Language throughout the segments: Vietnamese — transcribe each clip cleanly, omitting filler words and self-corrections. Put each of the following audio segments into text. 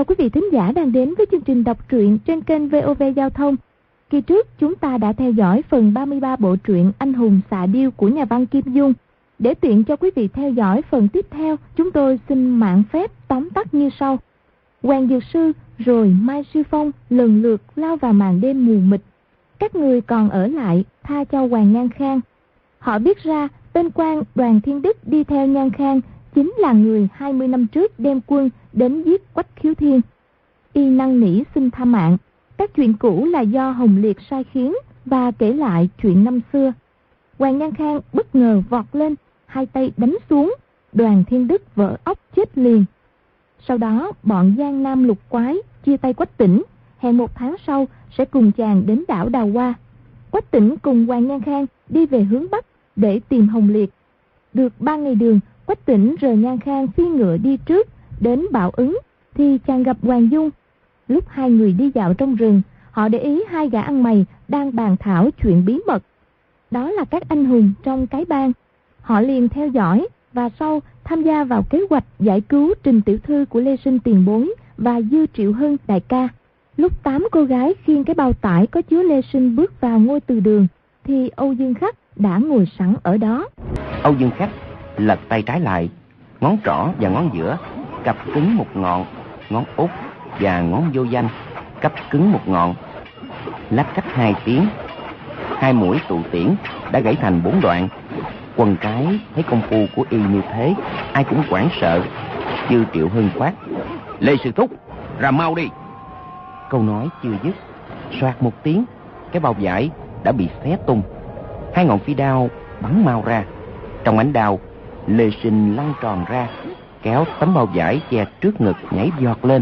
quý vị thính giả đang đến với chương trình đọc truyện trên kênh VOV Giao thông. Kỳ trước chúng ta đã theo dõi phần 33 bộ truyện Anh hùng xạ điêu của nhà văn Kim Dung. Để tiện cho quý vị theo dõi phần tiếp theo, chúng tôi xin mạn phép tóm tắt như sau. Hoàng Dược Sư rồi Mai Sư Phong lần lượt lao vào màn đêm mù mịt. Các người còn ở lại tha cho Hoàng Nhan Khang. Họ biết ra tên quan Đoàn Thiên Đức đi theo Nhan Khang chính là người 20 năm trước đem quân đến giết Quách Khiếu Thiên. Y năn nỉ xin tha mạng. Các chuyện cũ là do Hồng Liệt sai khiến và kể lại chuyện năm xưa. Hoàng Nhan Khang bất ngờ vọt lên, hai tay đánh xuống, Đoàn Thiên Đức vỡ óc chết liền. Sau đó bọn Giang Nam Lục Quái chia tay Quách Tĩnh, hẹn 1 tháng sau sẽ cùng chàng đến đảo Đào Hoa. Quách Tĩnh cùng Hoàng Nhan Khang đi về hướng Bắc để tìm Hồng Liệt. Được 3 ngày đường, Quách Tĩnh rời Nhan Khang phi ngựa đi trước đến Bảo Ứng thì chàng gặp Hoàng Dung. Lúc hai người đi dạo trong rừng, họ để ý hai gã ăn mày đang bàn thảo chuyện bí mật. Đó là các anh hùng trong cái bang. Họ liền theo dõi và sau tham gia vào kế hoạch giải cứu Trình tiểu thư của Lê Sinh tiền bối và Dư Triệu Hưng đại ca. Lúc 8 cô gái khiêng cái bao tải có chứa Lê Sinh bước vào ngôi từ đường thì Âu Dương Khắc đã ngồi sẵn ở đó. Âu Dương Khắc lật tay trái lại, ngón trỏ và ngón giữa cặp cứng một ngọn, ngón út và ngón vô danh cặp cứng một ngọn. Lách cách 2 tiếng, 2 mũi tụ tiễn đã gãy thành 4 đoạn. Quần cái thấy công phu của y như thế, ai cũng hoảng sợ. Dư Triệu Hưng quát: Lê Sư Thúc, ra mau đi. Câu nói chưa dứt, soạt một tiếng, cái bao vải đã bị xé tung. 2 ngọn phi đao bắn mau ra. Trong ánh đao, Lê Sinh lăn tròn ra, kéo tấm bao vải che trước ngực nhảy giọt lên.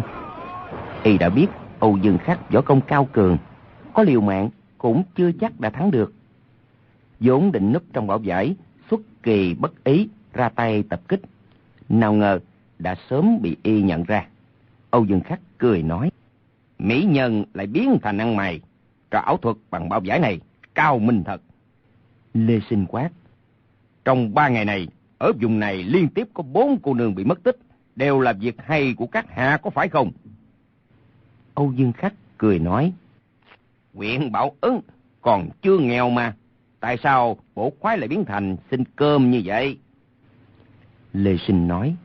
Y đã biết Âu Dương Khắc võ công cao cường, có liều mạng cũng chưa chắc đã thắng được. Vốn định núp trong bao vải, xuất kỳ bất ý ra tay tập kích, nào ngờ đã sớm bị y nhận ra. Âu Dương Khắc cười nói: Mỹ nhân lại biến thành ăn mày, trò ảo thuật bằng bao vải này cao minh thật. Lê Sinh quát: Trong 3 ngày này, ở vùng này liên tiếp có 4 cô nương bị mất tích, đều là việc hay của các hạ có phải không? Âu Dương Khắc cười nói: Huyện Bảo Ứng còn chưa nghèo mà, tại sao bộ khoái lại biến thành xin cơm như vậy? Lê Sinh nói: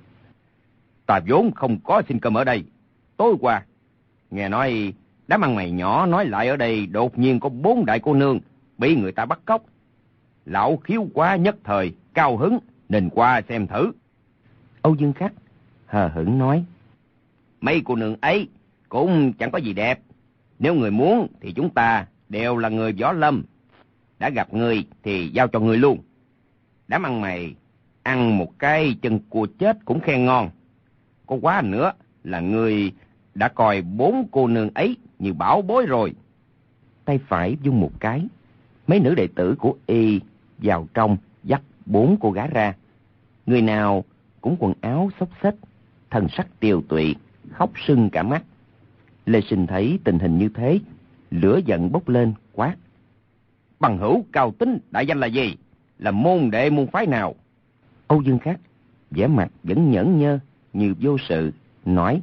Ta vốn không có xin cơm ở đây. Tối qua nghe nói đám ăn mày nhỏ nói lại ở đây đột nhiên có 4 đại cô nương bị người ta bắt cóc. Lão khiếu quá nhất thời cao hứng nên qua xem thử. Âu Dương Khắc hờ hững nói: Mấy cô nương ấy cũng chẳng có gì đẹp. Nếu người muốn thì chúng ta đều là người võ lâm. Đã gặp người thì giao cho người luôn. Đám ăn mày ăn một cái chân cua chết cũng khen ngon. Có quá nữa là người đã coi 4 cô nương ấy như bảo bối rồi. Tay phải vung một cái, mấy nữ đệ tử của y vào trong dắt 4 cô gái ra. Người nào cũng quần áo xốc xếch, thần sắc tiều tụy, khóc sưng cả mắt. Lê Sinh thấy tình hình như thế, lửa giận bốc lên quát: Bằng hữu Cao Tính đại danh là gì? Là môn đệ môn phái nào? Âu Dương Khắc vẻ mặt vẫn nhẫn nhơ như vô sự, nói: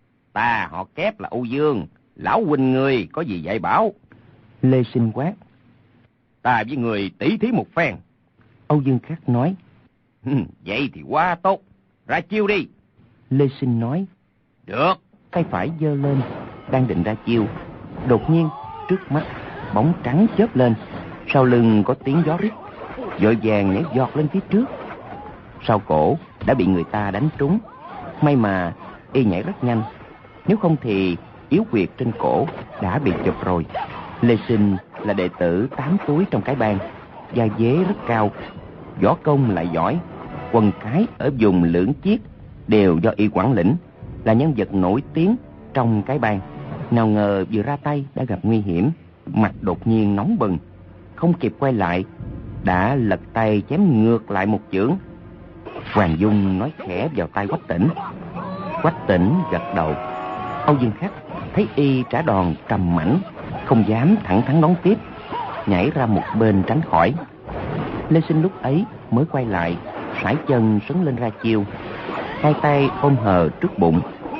Ta họ Kép là Âu Dương, lão huynh người có gì dạy bảo? Lê Sinh quát: Ta với người tỷ thí một phen. Âu Dương Khắc nói: Vậy thì quá tốt, ra chiêu đi. Lê Sinh nói: Được. Tay phải giơ lên, đang định ra chiêu, đột nhiên trước mắt bóng trắng chớp lên, sau lưng có tiếng gió rít, vội vàng nhảy giọt lên phía trước. Sau cổ đã bị người ta đánh trúng, may mà y nhảy rất nhanh, nếu không thì yếu huyệt trên cổ đã bị chụp rồi. Lê Sinh là đệ tử 8 túi trong cái bang, gia vế rất cao, võ công lại giỏi, quần cái ở vùng Lưỡng Chiết đều do y quản lĩnh, là nhân vật nổi tiếng trong cái bang. Nào ngờ vừa ra tay đã gặp nguy hiểm, mặt đột nhiên nóng bừng, không kịp quay lại đã lật tay chém ngược lại một chưởng. Hoàng Dung nói khẽ vào tai Quách Tĩnh. Quách Tĩnh gật đầu. Âu Dương Khắc thấy y trả đòn trầm mãnh, không dám thẳng thắn đón tiếp, nhảy ra một bên tránh khỏi. Lê Sinh lúc ấy mới quay lại, sải chân sấn lên ra chiêu, hai tay ôm hờ trước bụng.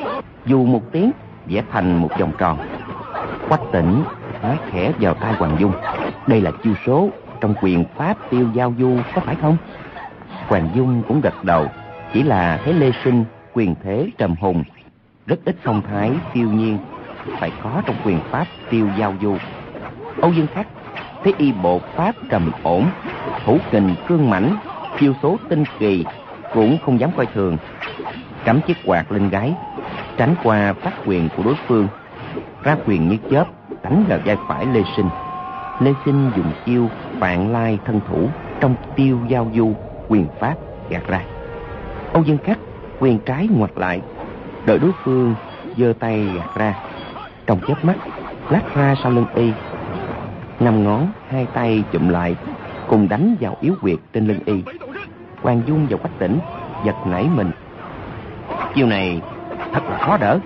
Dù một tiếng vẽ thành một vòng tròn. Quách Tỉnh nói khẽ vào tai Hoàng Dung: đây là chiêu số trong quyền pháp Tiêu Giao Du, có phải không? Hoàng Dung cũng gật đầu, chỉ là thấy Lê Sinh quyền thế trầm hùng, rất ít phong thái phiêu nhiên phải có trong quyền pháp Tiêu Giao Du. Âu Dương Khắc thấy y bộ pháp trầm ổn, thủ kình cương mãnh, chiêu số tinh kỳ, cũng không dám coi thường. Cắm chiếc quạt lên gáy, tránh qua phát quyền của đối phương, ra quyền như chớp đánh vào vai phải Lê Sinh. Lê Sinh dùng chiêu Vạn Lai thân thủ trong Tiêu Giao Du quyền pháp gạt ra. Âu Dương Khắc quyền trái ngoặt lại, đợi đối phương giơ tay gạt ra, trong chớp mắt lách ra sau lưng y. 5 ngón hai tay chụm lại, cùng đánh vào yếu huyệt trên lưng y. Hoàng Dung và Quách Tỉnh giật nảy mình. Chiêu này thật là khó đỡ.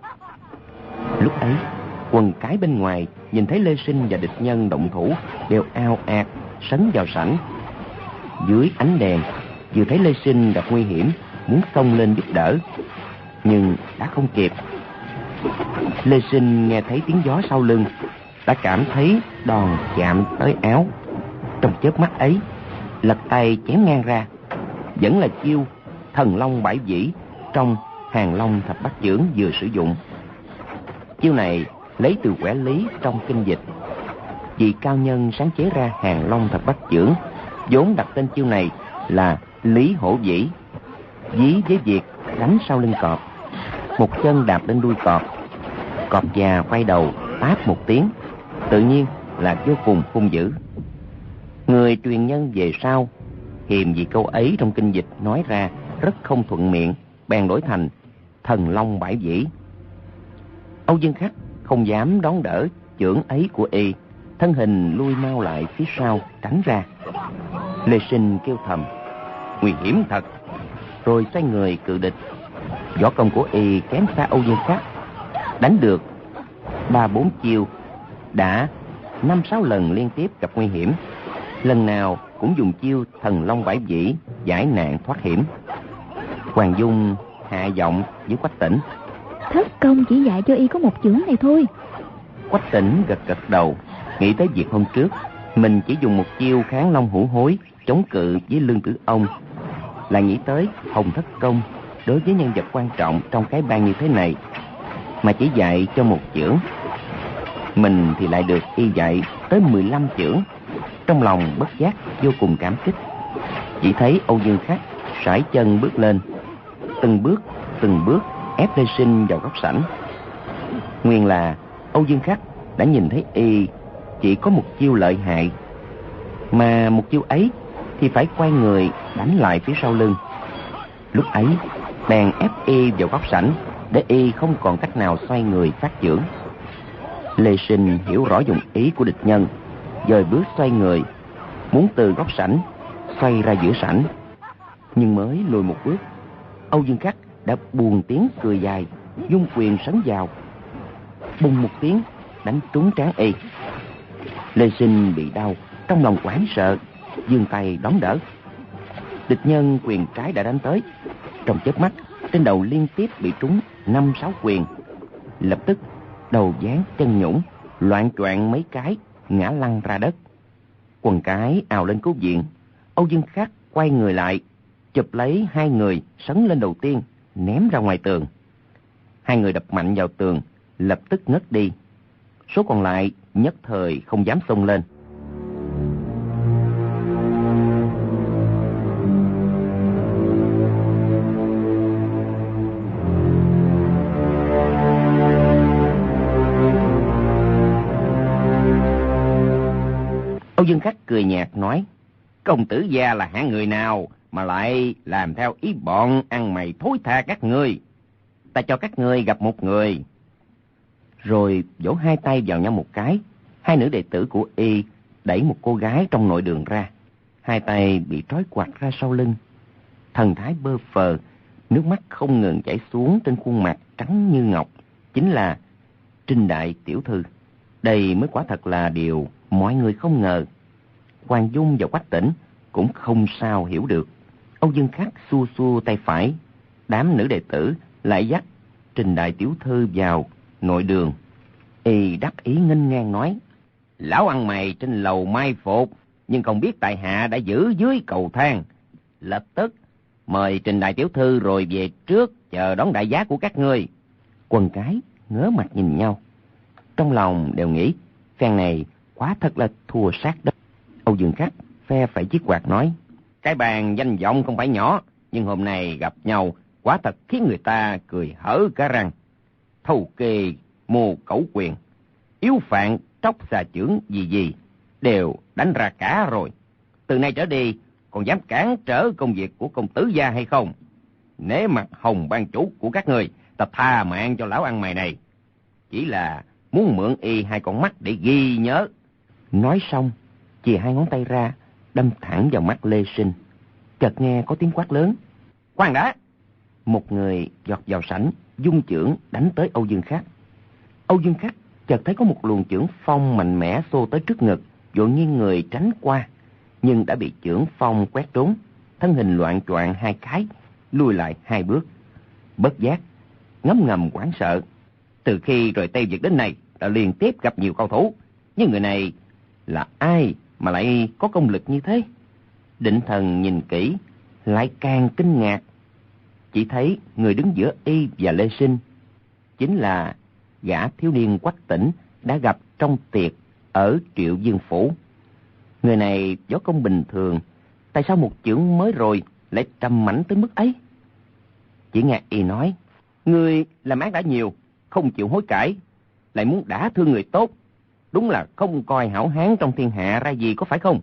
Lúc ấy, quần cái bên ngoài nhìn thấy Lê Sinh và địch nhân động thủ đều ao ạt sấn vào sảnh. Dưới ánh đèn, vừa thấy Lê Sinh gặp nguy hiểm, muốn xông lên giúp đỡ, nhưng đã không kịp. Lê Sinh nghe thấy tiếng gió sau lưng, đã cảm thấy đòn chạm tới áo. Trong chớp mắt ấy, lật tay chém ngang ra, vẫn là chiêu Thần Long Bãi Vĩ trong Hàng Long Thập Bát Chưởng vừa sử dụng. Chiêu này lấy từ quẻ lý trong kinh dịch. Vị cao nhân sáng chế ra Hàng Long Thập Bát Chưởng vốn đặt tên chiêu này là Lý Hổ Vĩ, ví với việc đánh sau lưng cọp. Một chân đạp lên đuôi cọp, cọp già quay đầu táp một tiếng, tự nhiên là vô cùng hung dữ. Người truyền nhân về sau hiềm vì câu ấy trong kinh dịch nói ra rất không thuận miệng, bèn đổi thành Thần Long Bãi Vĩ. Âu Dương Khắc không dám đón đỡ chưởng ấy của y, thân hình lui mau lại phía sau tránh ra. Lê Sinh kêu thầm: nguy hiểm thật, rồi xoay người cự địch. Võ công của y kém xa Âu Dương Khắc, đánh được 3-4 chiêu đã 5-6 lần liên tiếp gặp nguy hiểm, lần nào cũng dùng chiêu Thần Long Bãi Vĩ giải nạn thoát hiểm. Hoàng Dung hạ giọng với Quách Tỉnh: thất công chỉ dạy cho y có một chưởng này thôi. Quách Tỉnh gật gật đầu, nghĩ tới việc hôm trước mình chỉ dùng một chiêu Kháng Long Hữu Hối chống cự với Lương Tử Ông, là nghĩ tới Hồng Thất Công đối với nhân vật quan trọng trong cái bang như thế này mà chỉ dạy cho một chưởng. Mình thì lại được y dạy tới 15 chưởng. Trong lòng bất giác vô cùng cảm kích. Chỉ thấy Âu Dương Khắc sải chân bước lên, từng bước ép Lê Sinh vào góc sảnh. Nguyên là Âu Dương Khắc đã nhìn thấy y chỉ có một chiêu lợi hại, mà một chiêu ấy thì phải quay người đánh lại phía sau lưng. Lúc ấy bèn ép y vào góc sảnh, để y không còn cách nào xoay người phát chưởng. Lê Sinh hiểu rõ dụng ý của địch nhân, dời bước xoay người, muốn từ góc sảnh xoay ra giữa sảnh. Nhưng mới lùi một bước, Âu Dương Khắc đã buồn tiếng cười dài, dung quyền sấn vào, bùng một tiếng đánh trúng trán y. Lê Sinh bị đau, trong lòng hoảng sợ, giương tay đón đỡ. Địch nhân quyền trái đã đánh tới, trong chớp mắt trên đầu liên tiếp bị trúng 5-6 quyền, lập tức đầu ván chân nhũn, loạng choạng mấy cái ngã lăn ra đất. Quần cái ào lên cứu viện. Âu Dương Khắc quay người lại, chụp lấy 2 người sấn lên đầu tiên, ném ra ngoài tường. 2 người đập mạnh vào tường, lập tức ngất đi. Số còn lại nhất thời không dám xông lên. Âu Dương Khắc cười nhạt nói: công tử gia là hạng người nào mà lại làm theo ý bọn ăn mày thối tha các ngươi? Ta cho các ngươi gặp một người. Rồi vỗ 2 tay vào nhau một cái. 2 nữ đệ tử của y đẩy một cô gái trong nội đường ra. 2 tay bị trói quặt ra sau lưng, thần thái bơ phờ, nước mắt không ngừng chảy xuống trên khuôn mặt trắng như ngọc, chính là Trinh đại tiểu thư. Đây mới quả thật là điều mọi người không ngờ. Hoàng Dung và Quách Tỉnh cũng không sao hiểu được. Âu Dương Khắc xua xua tay phải, đám nữ đệ tử lại dắt Trình đại tiểu thư vào nội đường. Y đắc ý nghênh ngang nói: Lão ăn mày trên lầu mai phục, nhưng không biết tại hạ đã giữ dưới cầu thang. Lập tức mời Trình đại tiểu thư rồi về trước chờ đón đại giá của các ngươi. Quần cái ngớ mặt nhìn nhau, trong lòng đều nghĩ phen này quá thật là thua sát đất. Âu Dương Khắc phe phẩy chiếc quạt nói: Cái bàn danh vọng không phải nhỏ, nhưng hôm nay gặp nhau quả thật khiến người ta cười hở cả răng. Thâu kê, mô cẩu quyền, yếu phạn, tróc xà chưởng gì đều đánh ra cả rồi. Từ nay trở đi còn dám cản trở công việc của công tử gia hay không? Nể mặt Hồng ban chủ của các ngươi, ta tha mạng cho lão ăn mày này. Chỉ là muốn mượn y hai con mắt để ghi nhớ. Nói xong, chìa hai ngón tay ra, đâm thẳng vào mắt Lê Sinh. Chợt nghe có tiếng quát lớn: Khoan đã! Một người giọt vào sảnh, dung chưởng đánh tới Âu Dương Khắc. Âu Dương Khắc chợt thấy có một luồng chưởng phong mạnh mẽ xô tới trước ngực, vội nghiêng người tránh qua, nhưng đã bị chưởng phong quét trúng, thân hình loạng choạng hai cái, lùi lại hai bước. Bất giác ngấm ngầm hoảng sợ. Từ khi rời Tây Việt đến nay đã liên tiếp gặp nhiều cao thủ, nhưng người này là ai mà lại có công lực như thế? Định thần nhìn kỹ, lại càng kinh ngạc. Chỉ thấy người đứng giữa y và Lê Sinh chính là gã thiếu niên Quách Tĩnh đã gặp trong tiệc ở Triệu Dương Phủ. Người này võ công bình thường, tại sao một chưởng mới rồi lại trầm mãnh tới mức ấy? Chỉ nghe y nói: Người làm ác đã nhiều, không chịu hối cải, lại muốn đả thương người tốt, đúng là không coi hảo hán trong thiên hạ ra gì, có phải không?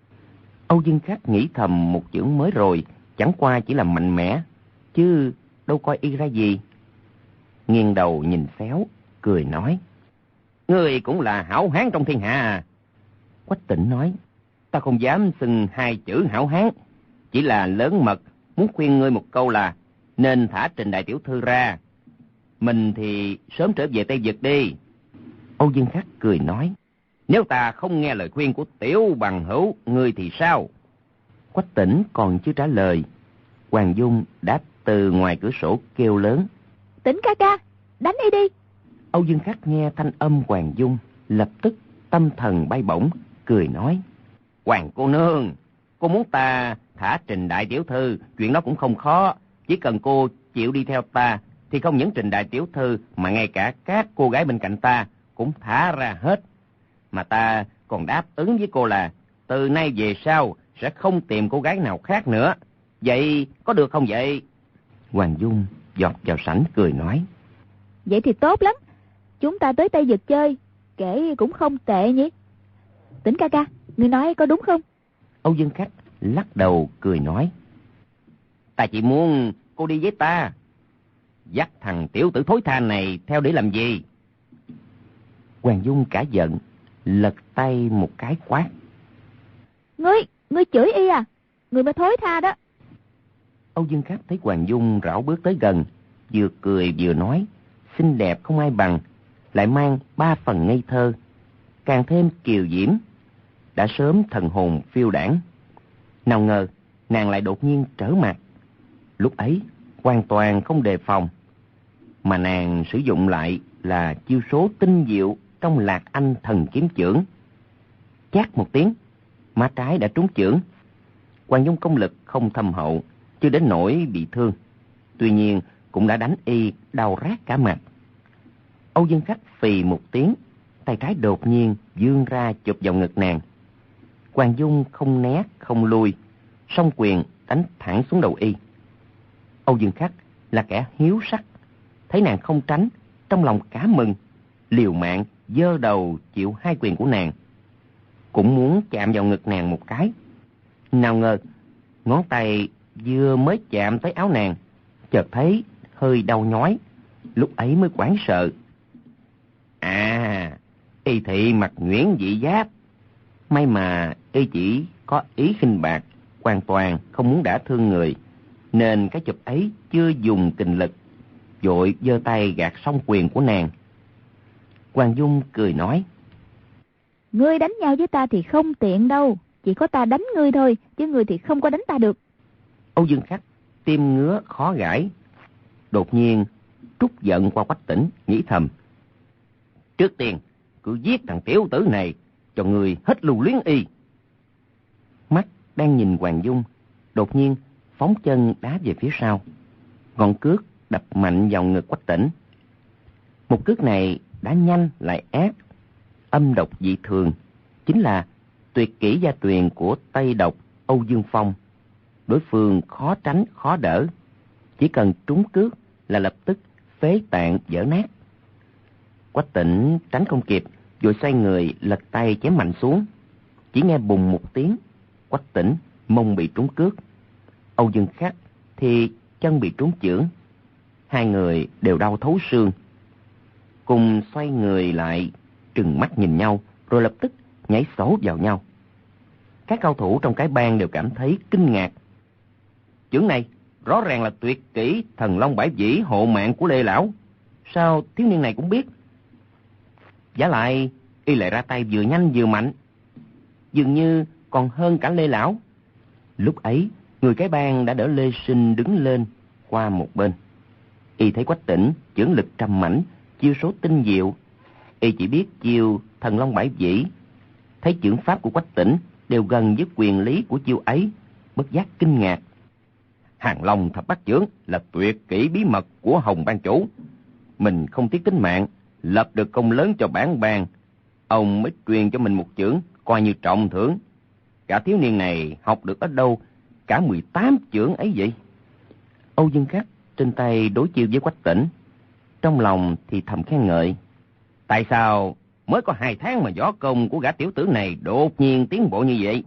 Âu Dương Khắc nghĩ thầm, một chưởng mới rồi chẳng qua chỉ là mạnh mẽ, chứ đâu coi y ra gì. Nghiêng đầu nhìn xéo, cười nói: Ngươi cũng là hảo hán trong thiên hạ à? Quách Tĩnh nói: Ta không dám xưng hai chữ hảo hán, chỉ là lớn mật muốn khuyên ngươi một câu là nên thả Trình đại tiểu thư ra. Mình thì sớm trở về Tây Việt đi. Âu Dương Khắc cười nói: Nếu ta không nghe lời khuyên của tiểu bằng hữu, ngươi thì sao? Quách Tĩnh còn chưa trả lời, Hoàng Dung đã từ ngoài cửa sổ kêu lớn: Tĩnh ca ca, đánh y đi. Âu Dương Khắc nghe thanh âm Hoàng Dung, lập tức tâm thần bay bổng, cười nói: Hoàng cô nương, cô muốn ta thả Trình đại tiểu thư, chuyện đó cũng không khó. Chỉ cần cô chịu đi theo ta, thì không những Trình đại tiểu thư mà ngay cả các cô gái bên cạnh ta cũng thả ra hết. Mà ta còn đáp ứng với cô là từ nay về sau sẽ không tìm cô gái nào khác nữa. Vậy có được không vậy? Hoàng Dung giọt vào sảnh cười nói: Vậy thì tốt lắm, chúng ta tới Tây Vực chơi, kể cũng không tệ nhỉ. Tĩnh ca ca, ngươi nói có đúng không? Âu Dương Khắc lắc đầu cười nói: Ta chỉ muốn cô đi với ta. Dắt thằng tiểu tử thối tha này theo để làm gì? Hoàng Dung cả giận, lật tay một cái quát: Ngươi chửi y à? Người mà thối tha đó. Âu Dương Khắc thấy Hoàng Dung rảo bước tới gần, vừa cười vừa nói, xinh đẹp không ai bằng, lại mang ba phần ngây thơ, càng thêm kiều diễm, đã sớm thần hồn phiêu đãng. Nào ngờ nàng lại đột nhiên trở mặt. Lúc ấy hoàn toàn không đề phòng, mà nàng sử dụng lại là chiêu số tinh diệu trong Lạc Anh thần kiếm chưởng. Chát một tiếng, má trái đã trúng chưởng. Hoàng Dung công lực không thâm hậu, chưa đến nỗi bị thương, tuy nhiên cũng đã đánh y đau rát cả mặt. Âu Dương Khắc phì một tiếng, tay trái đột nhiên vươn ra chụp vào ngực nàng. Hoàng Dung không né không lui, song quyền đánh thẳng xuống đầu y. Âu Dương Khắc là kẻ hiếu sắc, thấy nàng không tránh, trong lòng cả mừng, liều mạng giơ đầu chịu hai quyền của nàng, cũng muốn chạm vào ngực nàng một cái. Nào ngờ ngón tay vừa mới chạm tới áo nàng, chợt thấy hơi đau nhói, lúc ấy mới hoảng sợ. À, y thị mặt nhuyễn dị giáp. May mà y chỉ có ý khinh bạc, hoàn toàn không muốn đả thương người, nên cái chụp ấy chưa dùng kình lực, vội giơ tay gạt song quyền của nàng. Hoàng Dung cười nói: Ngươi đánh nhau với ta thì không tiện đâu, chỉ có ta đánh ngươi thôi, chứ ngươi thì không có đánh ta được. Âu Dương Khắc tim ngứa khó gãi, đột nhiên trút giận qua Quách Tĩnh, nghĩ thầm: trước tiên cứ giết thằng tiểu tử này, cho người hết lưu luyến y. Mắt đang nhìn Hoàng Dung, đột nhiên phóng chân đá về phía sau. Ngọn cước đập mạnh vào ngực Quách Tĩnh. Một cước này đã nhanh lại ác, âm độc dị thường, chính là tuyệt kỹ gia truyền của Tây độc Âu Dương Phong. Đối phương khó tránh khó đỡ, chỉ cần trúng cước là lập tức phế tạng vỡ nát. Quách Tĩnh tránh không kịp, vội xoay người lật tay chém mạnh xuống. Chỉ nghe bùng một tiếng, Quách Tĩnh mông bị trúng cước, Âu Dương Khắc thì chân bị trúng chưởng. Hai người đều đau thấu xương, cùng xoay người lại trừng mắt nhìn nhau, rồi lập tức nhảy xổ vào nhau. Các cao thủ trong cái bang đều cảm thấy kinh ngạc. Chưởng này rõ ràng là tuyệt kỹ Thần Long Bãi Vĩ hộ mạng của Lê lão, sao thiếu niên này cũng biết? Vả lại y lại ra tay vừa nhanh vừa mạnh, dường như còn hơn cả Lê lão. Lúc ấy người cái bang đã đỡ Lê Sinh đứng lên qua một bên. Y thấy Quách Tĩnh chưởng lực trầm mãnh, chiêu số tinh diệu, y chỉ biết chiêu Thần Long Bãi Vĩ. Thấy chưởng pháp của Quách Tĩnh đều gần với quyền lý của chiêu ấy, bất giác kinh ngạc. Hàng Long Thập Bát Chưởng là tuyệt kỹ bí mật của Hồng Ban chủ. Mình không tiếc tính mạng, lập được công lớn cho bản bang, ông mới truyền cho mình một chưởng, coi như trọng thưởng. Cả thiếu niên này học được ở đâu cả 18 chưởng ấy vậy? Âu Dương Khắc trên tay đối chiêu với Quách Tĩnh, trong lòng thì thầm khen ngợi. Tại sao mới có 2 tháng mà võ công của gã tiểu tử này đột nhiên tiến bộ như vậy?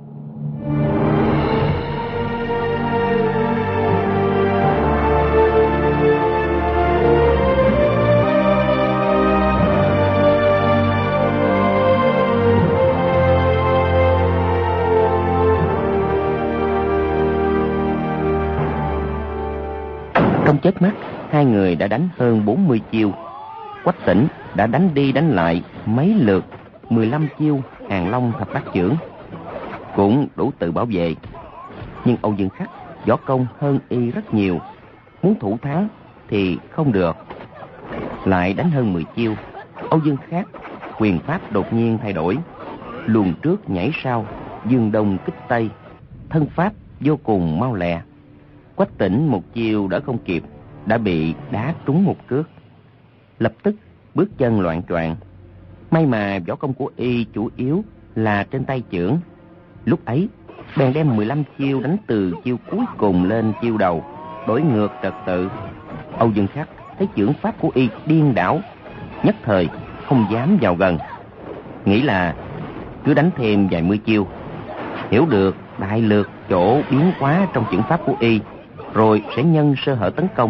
Trong chớp mắt, hai người đã đánh hơn 40 chiêu. Quách Tĩnh đã đánh đi đánh lại mấy lượt 15 chiêu Hàng Long Thập Bát Chưởng, cũng đủ tự bảo vệ. Nhưng Âu Dương Khắc võ công hơn y rất nhiều, muốn thủ thắng thì không được. Lại đánh hơn 10 chiêu, Âu Dương Khắc quyền pháp đột nhiên thay đổi, luồn trước nhảy sau, dương đông kích tây, thân pháp vô cùng mau lẹ. Quách Tĩnh một chiêu đỡ không kịp, đã bị đá trúng một cước, lập tức bước chân loạng choạng. May mà võ công của y chủ yếu là trên tay chưởng, lúc ấy bèn đem 15 chiêu đánh từ chiêu cuối cùng lên chiêu đầu, đổi ngược trật tự. Âu Dương Khắc thấy chưởng pháp của y điên đảo, nhất thời không dám vào gần, nghĩ là cứ đánh thêm vài mươi chiêu, hiểu được đại lược chỗ biến hóa trong chưởng pháp của y, rồi sẽ nhân sơ hở tấn công.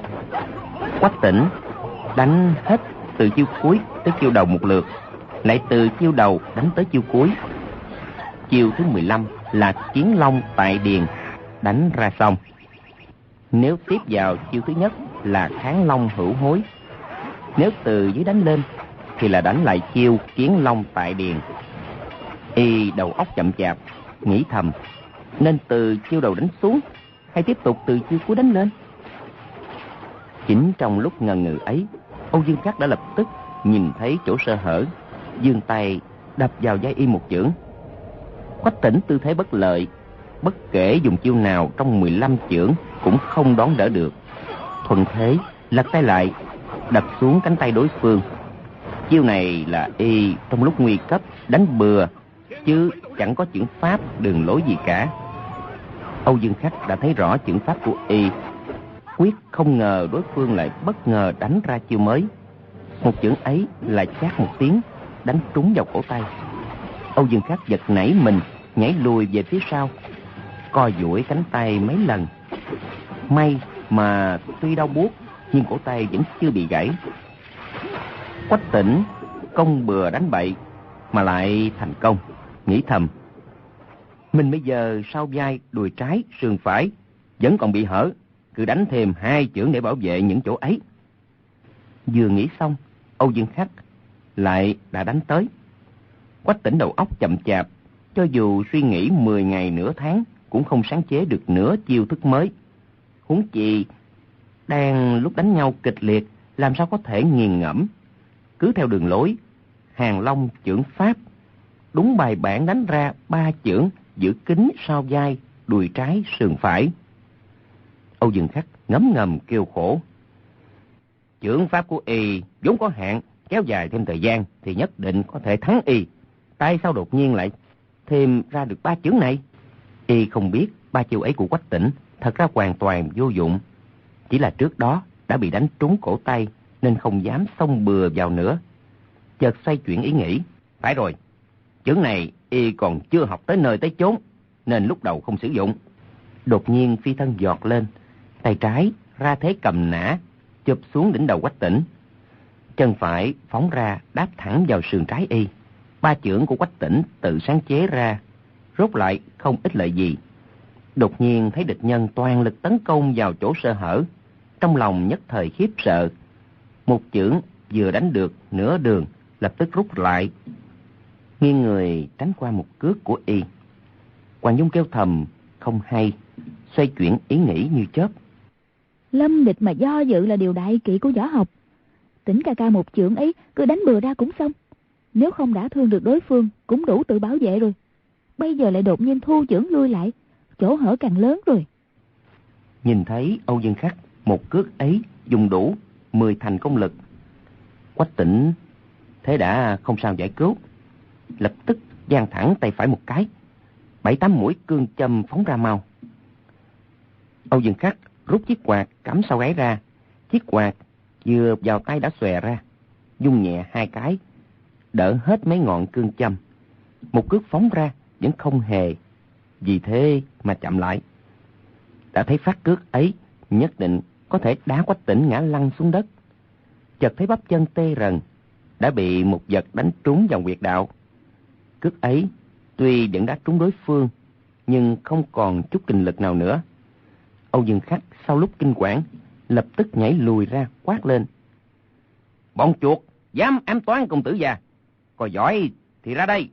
Quách Tĩnh đánh hết từ chiêu cuối tới chiêu đầu một lượt, lại từ chiêu đầu đánh tới chiêu cuối. Chiêu thứ 15 là Kiến Long Tại Điền, đánh ra xong. Nếu tiếp vào chiêu thứ nhất là Kháng Long Hữu Hối, nếu từ dưới đánh lên thì là đánh lại chiêu Kiến Long Tại Điền. Y đầu óc chậm chạp, nghĩ thầm, nên từ chiêu đầu đánh xuống hay tiếp tục từ chiêu cuối đánh lên? Chính trong lúc ngần ngừ ấy, Âu Dương Khắc đã lập tức nhìn thấy chỗ sơ hở, giương tay đập vào vai y một chưởng. Quách Tĩnh tư thế bất lợi, bất kể dùng chiêu nào trong 15 chưởng cũng không đón đỡ được, thuận thế lật tay lại đập xuống cánh tay đối phương. Chiêu này là y trong lúc nguy cấp đánh bừa, chứ chẳng có chưởng pháp đường lối gì cả. Âu Dương Khắc đã thấy rõ chưởng pháp của y, quyết không ngờ đối phương lại bất ngờ đánh ra chiêu mới. Một chưởng ấy lại chát một tiếng, đánh trúng vào cổ tay. Âu Dương Khắc giật nảy mình, nhảy lùi về phía sau, co duỗi cánh tay mấy lần. May mà tuy đau buốt nhưng cổ tay vẫn chưa bị gãy. Quách Tĩnh công bừa đánh bậy mà lại thành công, nghĩ thầm, mình bây giờ sau vai, đùi trái, sườn phải vẫn còn bị hở, cứ đánh thêm 2 chưởng để bảo vệ những chỗ ấy. Vừa nghĩ xong, Âu Dương Khắc lại đã đánh tới. Quách Tĩnh đầu óc chậm chạp, cho dù suy nghĩ 10 ngày nửa tháng cũng không sáng chế được nửa chiêu thức mới. Huống chi đang lúc đánh nhau kịch liệt, làm sao có thể nghiền ngẫm. Cứ theo đường lối Hàng Long chưởng Pháp, đúng bài bản đánh ra 3 chưởng giữ kín sau vai, đùi trái, sườn phải. Âu Dương Khắc ngấm ngầm kêu khổ. Chưởng pháp của y vốn có hạn, kéo dài thêm thời gian thì nhất định có thể thắng y. Tại sao đột nhiên lại thêm ra được 3 chưởng này? Y không biết 3 chiêu ấy của Quách Tĩnh thật ra hoàn toàn vô dụng. Chỉ là trước đó đã bị đánh trúng cổ tay nên không dám xông bừa vào nữa. Chợt xoay chuyển ý nghĩ. Phải rồi, chưởng này y còn chưa học tới nơi tới chốn, nên lúc đầu không sử dụng. Đột nhiên phi thân giọt lên, tay trái ra thế cầm nã, chụp xuống đỉnh đầu Quách Tĩnh. Chân phải phóng ra đáp thẳng vào sườn trái y. 3 chưởng của Quách Tĩnh tự sáng chế ra, rốt lại không ích lợi gì. Đột nhiên thấy địch nhân toàn lực tấn công vào chỗ sơ hở, trong lòng nhất thời khiếp sợ. Một chưởng vừa đánh được nửa đường, lập tức rút lại, nghiêng người tránh qua một cước của y. Hoàng Dung kêu thầm không hay, xoay chuyển ý nghĩ như chớp. Lâm địch mà do dự là điều đại kỵ của võ học. Tĩnh ca ca một chưởng ấy cứ đánh bừa ra cũng xong. Nếu không đã thương được đối phương cũng đủ tự bảo vệ rồi. Bây giờ lại đột nhiên thu chưởng lui lại, chỗ hở càng lớn rồi. Nhìn thấy Âu Dương Khắc một cước ấy dùng đủ 10 thành công lực, Quách Tĩnh thế đã không sao giải cứu, lập tức giang thẳng tay phải một cái, 7-8 mũi cương châm phóng ra mau. Âu Dương Khắc rút chiếc quạt cắm sau gáy ra, chiếc quạt vừa vào tay đã xòe ra, vung nhẹ 2 cái, đỡ hết mấy ngọn cương châm. Một cước phóng ra vẫn không hề vì thế mà chậm lại. Đã thấy phát cước ấy nhất định có thể đá Quách Tĩnh ngã lăn xuống đất. Chợt thấy bắp chân tê rần, đã bị một vật đánh trúng vào huyệt đạo. Cước ấy tuy vẫn đã trúng đối phương, nhưng không còn chút kinh lực nào nữa. Âu Dương Khắc sau lúc kinh quản, lập tức nhảy lùi ra quát lên. Bọn chuột, dám ám toán công tử già, coi giỏi thì ra đây.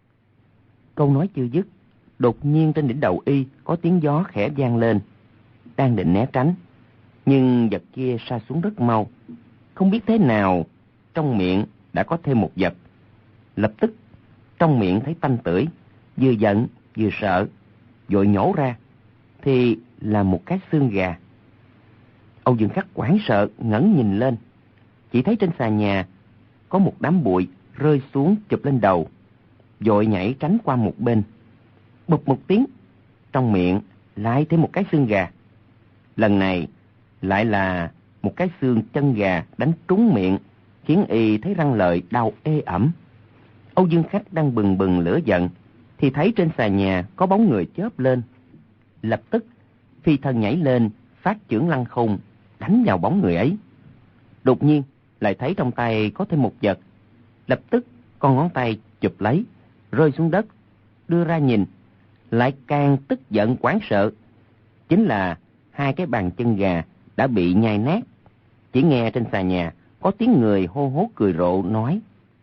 Câu nói chưa dứt, đột nhiên trên đỉnh đầu y có tiếng gió khẽ vang lên. Đang định né tránh, nhưng vật kia sa xuống rất mau. Không biết thế nào, trong miệng đã có thêm một vật. Lập tức trong miệng thấy tanh tưởi, vừa giận vừa sợ, vội nhổ ra thì là một cái xương gà. Âu Dương Khắc hoảng sợ ngẩng nhìn lên, chỉ thấy trên xà nhà có một đám bụi rơi xuống chụp lên đầu, vội nhảy tránh qua một bên. Bụp một tiếng, trong miệng lại thêm một cái xương gà. Lần này lại là một cái xương chân gà đánh trúng miệng, khiến y thấy răng lợi đau ê ẩm. Âu Dương Khắc đang bừng bừng lửa giận thì thấy trên xà nhà có bóng người chớp lên. Lập tức phi thân nhảy lên, phát chưởng lăng không đánh vào bóng người ấy. Đột nhiên lại thấy trong tay có thêm một vật. Lập tức con ngón tay chụp lấy, rơi xuống đất, đưa ra nhìn, lại càng tức giận hoảng sợ. Chính là 2 cái bàn chân gà đã bị nhai nát. Chỉ nghe trên xà nhà có tiếng người hô hố cười rộ nói: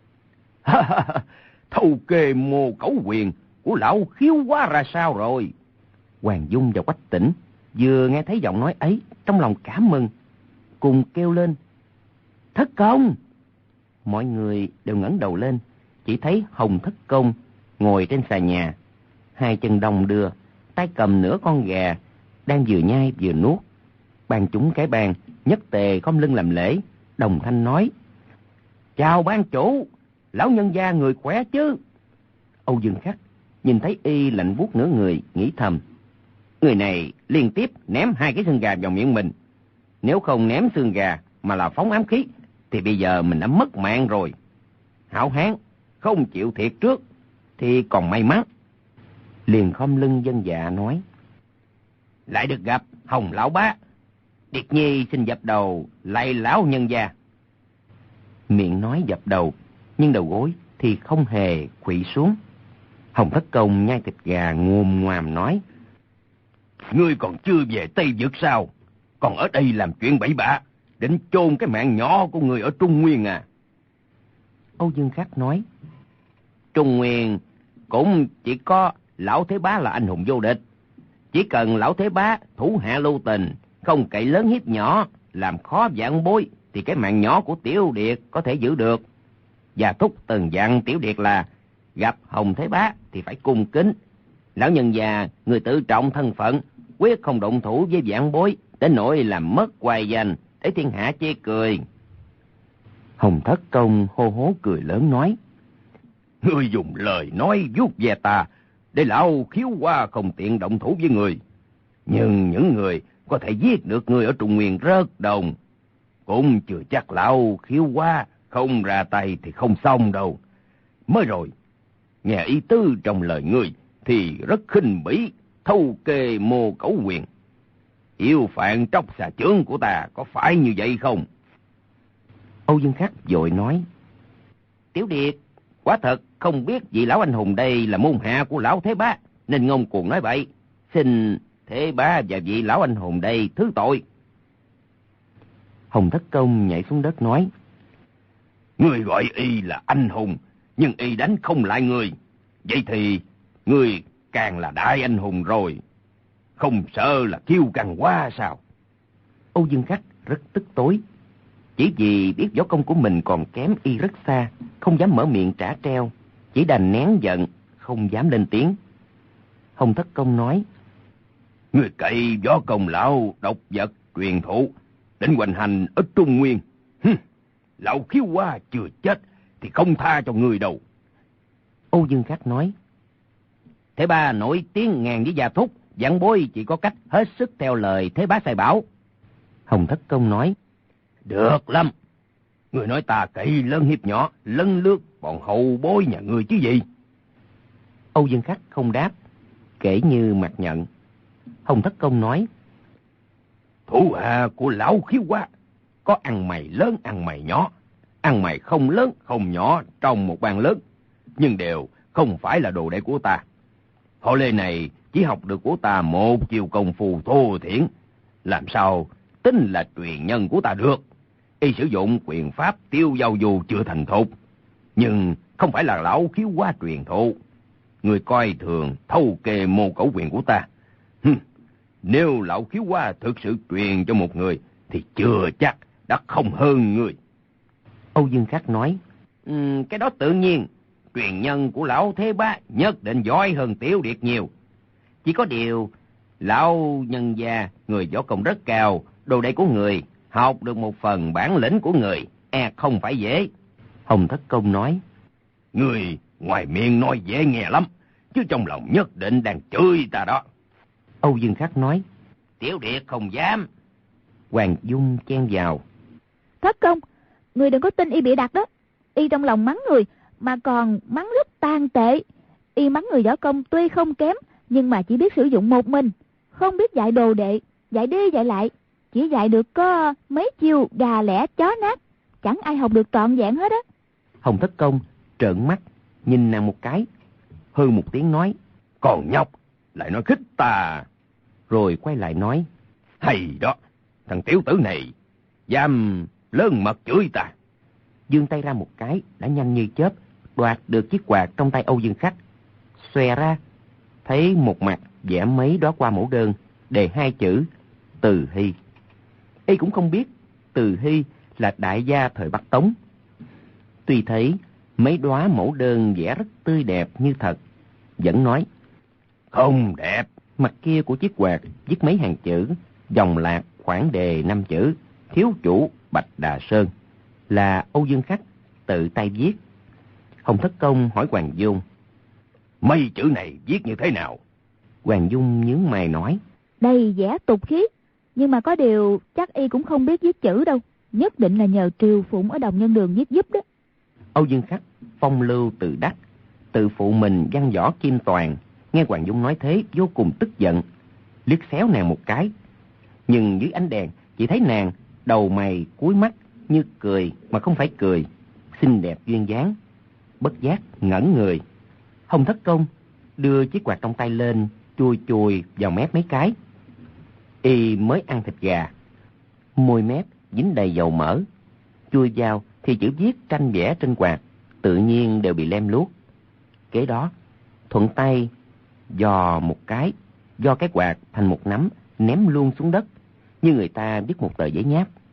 Thâu kê mô cẩu quyền của lão khiếu quá ra sao rồi? Hoàng Dung và Quách Tĩnh vừa nghe thấy giọng nói ấy, trong lòng cảm mừng, cùng kêu lên: Thất công! Mọi người đều ngẩng đầu lên, chỉ thấy Hồng Thất Công ngồi trên xà nhà, 2 chân đồng đưa, tay cầm nửa con gà, đang vừa nhai vừa nuốt. Ban chúng cái bàn nhất tề khom lưng làm lễ, đồng thanh nói: Chào ban chủ, lão nhân gia người khỏe chứ? Âu Dương Khắc nhìn thấy y lạnh buốt nửa người, nghĩ thầm: Người này liên tiếp ném 2 cái xương gà vào miệng mình. Nếu không ném xương gà mà là phóng ám khí, thì bây giờ mình đã mất mạng rồi. Hảo hán không chịu thiệt trước thì còn may mắn. Liền khom lưng vâng dạ nói: Lại được gặp Hồng lão bá, Điệt Nhi xin dập đầu lạy lão nhân gia. Miệng nói dập đầu, nhưng đầu gối thì không hề khuỵu xuống. Hồng Thất Công nhai thịt gà ngồm ngoàm nói: Ngươi còn chưa về Tây Vực sao? Còn ở đây làm chuyện bậy bạ, định chôn cái mạng nhỏ của người ở Trung Nguyên à? Âu Dương Khắc nói: Trung Nguyên cũng chỉ có lão Thế Bá là anh hùng vô địch. Chỉ cần lão Thế Bá thủ hạ lưu tình, không cậy lớn hiếp nhỏ, làm khó vạn bối thì cái mạng nhỏ của Tiểu Điệt có thể giữ được. Gia Thúc từng dặn Tiểu Điệt là gặp Hồng Thế Bá thì phải cung kính. Lão nhân già, người tự trọng thân phận, quyết không động thủ với vạn bối, đến nỗi làm mất hoài danh, để thiên hạ chê cười. Hồng Thất Công hô hố cười lớn nói: Ngươi dùng lời nói vuốt ve ta, để lão Khiếu Hoa không tiện động thủ với người. Nhưng những người có thể giết được người ở Trung Nguyên rất đồng. Cũng chưa chắc lão Khiếu Hoa không ra tay thì không xong đâu. Mới rồi, nghe ý tứ trong lời ngươi thì rất khinh bỉ, thâu kê mô cẩu quyền. Yêu phạn tróc xà chướng của ta, có phải như vậy không? Âu Dương Khắc vội nói: Tiểu Điệt quả thật không biết vị lão anh hùng đây là môn hạ của lão Thế Bá, nên ngông cuồng nói bậy. Xin Thế Bá và vị lão anh hùng đây thứ tội. Hồng Thất Công nhảy xuống đất nói: Ngươi gọi y là anh hùng, nhưng y đánh không lại ngươi. Vậy thì ngươi càng là đại anh hùng rồi. Không sợ là kiêu căng quá sao? Âu Dương Khắc rất tức tối. Chỉ vì biết võ công của mình còn kém y rất xa, không dám mở miệng trả treo, chỉ đành nén giận, không dám lên tiếng. Hồng Thất Công nói: Ngươi cậy võ công lão độc vật truyền thụ, định hoành hành ở Trung Nguyên. Lão Khiếu Hoa chưa chết thì không tha cho người đâu. Âu Dương Khắc nói: Thế Bá nổi tiếng ngàn với Gia Thúc, vạn bối chỉ có cách hết sức theo lời Thế Bá sai bảo. Hồng Thất Công nói: Được lắm. Người nói ta cậy lớn hiếp nhỏ, lấn lướt bọn hậu bối nhà người chứ gì. Âu Dương Khắc không đáp, kể như mặc nhận. Hồng Thất Công nói: Thủ hạ của lão Khiếu Hoa có ăn mày lớn ăn mày nhỏ, ăn mày không lớn không nhỏ trong một ban lớn, nhưng đều không phải là đồ đệ của ta. Họ Lê này chỉ học được của ta một chiều công phu thô thiển, làm sao tính là truyền nhân của ta được. Y sử dụng quyền pháp tiêu giao dù chưa thành thục, nhưng không phải là lão Khiếu Hoa truyền thụ. Người coi thường thâu kê mô cẩu quyền của ta. Nếu lão Khiếu Hoa thực sự truyền cho một người thì chưa chắc đã không hơn người. Âu Dương Khắc nói: Cái đó tự nhiên, truyền nhân của lão Thế Bá nhất định giỏi hơn Tiểu Điệt nhiều. Chỉ có điều lão nhân gia người võ công rất cao, đồ đệ của người học được một phần bản lĩnh của người, không phải dễ. Hồng Thất Công nói: Người ngoài miệng nói dễ nghe lắm, chứ trong lòng nhất định đang chửi ta đó. Âu Dương Khắc nói: Tiểu Điệt không dám. Hoàng Dung chen vào: Thất Công, người đừng có tin y bịa đặt đó. Y trong lòng mắng người, mà còn mắng rất tàn tệ. Y mắng người võ công tuy không kém, nhưng mà chỉ biết sử dụng một mình, không biết dạy đồ đệ, dạy đi dạy lại, chỉ dạy được có mấy chiêu gà lẻ chó nát, chẳng ai học được trọn vẹn hết á. Hồng Thất Công trợn mắt nhìn nàng một cái, hư một tiếng nói: Còn nhóc lại nói khích ta. Rồi quay lại nói: Hay đó, thằng tiểu tử này dám lớn mật chửi ta. Giương tay ra một cái, đã nhanh như chớp đoạt được chiếc quạt trong tay Âu Dương Khắc, xòe ra thấy một mặt vẽ mấy đóa hoa mẫu đơn, đề hai chữ Từ Hy. Y cũng không biết Từ Hy là đại gia thời Bắc Tống. Tuy thấy mấy đóa mẫu đơn vẽ rất tươi đẹp như thật, vẫn nói: Không đẹp. Mặt kia của chiếc quạt viết mấy hàng chữ, dòng lạc khoảng đề 5 chữ, thiếu chủ Bạch Đà Sơn, là Âu Dương Khắc tự tay viết. Hồng Thất Công hỏi Hoàng Dung: Mấy chữ này viết như thế nào? Hoàng Dung nhướng mày nói: Đây vẽ tục khí, nhưng mà có điều chắc y cũng không biết viết chữ đâu, nhất định là nhờ Triều Phụng ở Đồng Nhân Đường viết giúp đó. Âu Dương Khắc phong lưu tự đắc, tự phụ mình văn võ kim toàn, nghe Hoàng Dung nói thế vô cùng tức giận, liếc xéo nàng một cái. Nhưng dưới ánh đèn chỉ thấy nàng đầu mày cúi mắt như cười mà không phải cười, xinh đẹp duyên dáng, bất giác ngẩn người. Hồng Thất Công đưa chiếc quạt trong tay lên, chùi chùi vào mép mấy cái. Y mới ăn thịt gà, môi mép dính đầy dầu mỡ, chui vào thì chữ viết tranh vẽ trên quạt tự nhiên đều bị lem luốc. Kế đó thuận tay dò một cái, do cái quạt thành một nắm, ném luôn xuống đất, như người ta viết một tờ giấy nháp.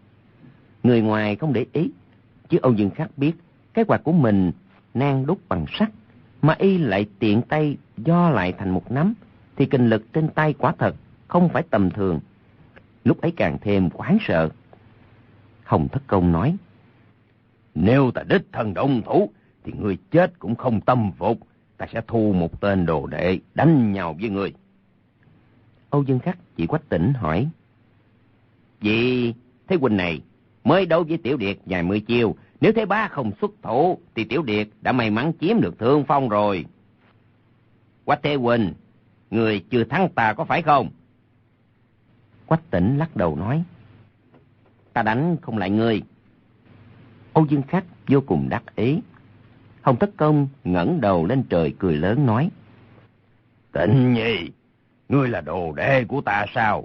Người ngoài không để ý, chứ Âu Dương Khắc biết cái quạt của mình nan đúc bằng sắt, mà y lại tiện tay do lại thành một nắm, thì kinh lực trên tay quả thật không phải tầm thường. Lúc ấy càng thêm hoảng sợ. Hồng Thất Công nói: Nếu ta đích thân động thủ thì ngươi chết cũng không tâm phục. Ta sẽ thu một tên đồ đệ đánh nhau với ngươi. Âu Dương Khắc chỉ Quách Tĩnh hỏi: Vì thế huynh này mới đấu với Tiểu Điệt vài mươi chiêu, nếu thế bá không xuất thủ thì Tiểu Điệt đã may mắn chiếm được thượng phong rồi. Quách Thế huynh, người chưa thắng ta có phải không? Quách Tĩnh lắc đầu nói: Ta đánh không lại ngươi. Âu Dương Khắc vô cùng đắc ý. Hồng Thất Công ngẩng đầu lên trời cười lớn nói: Tĩnh Nhi, ngươi là đồ đệ của ta sao?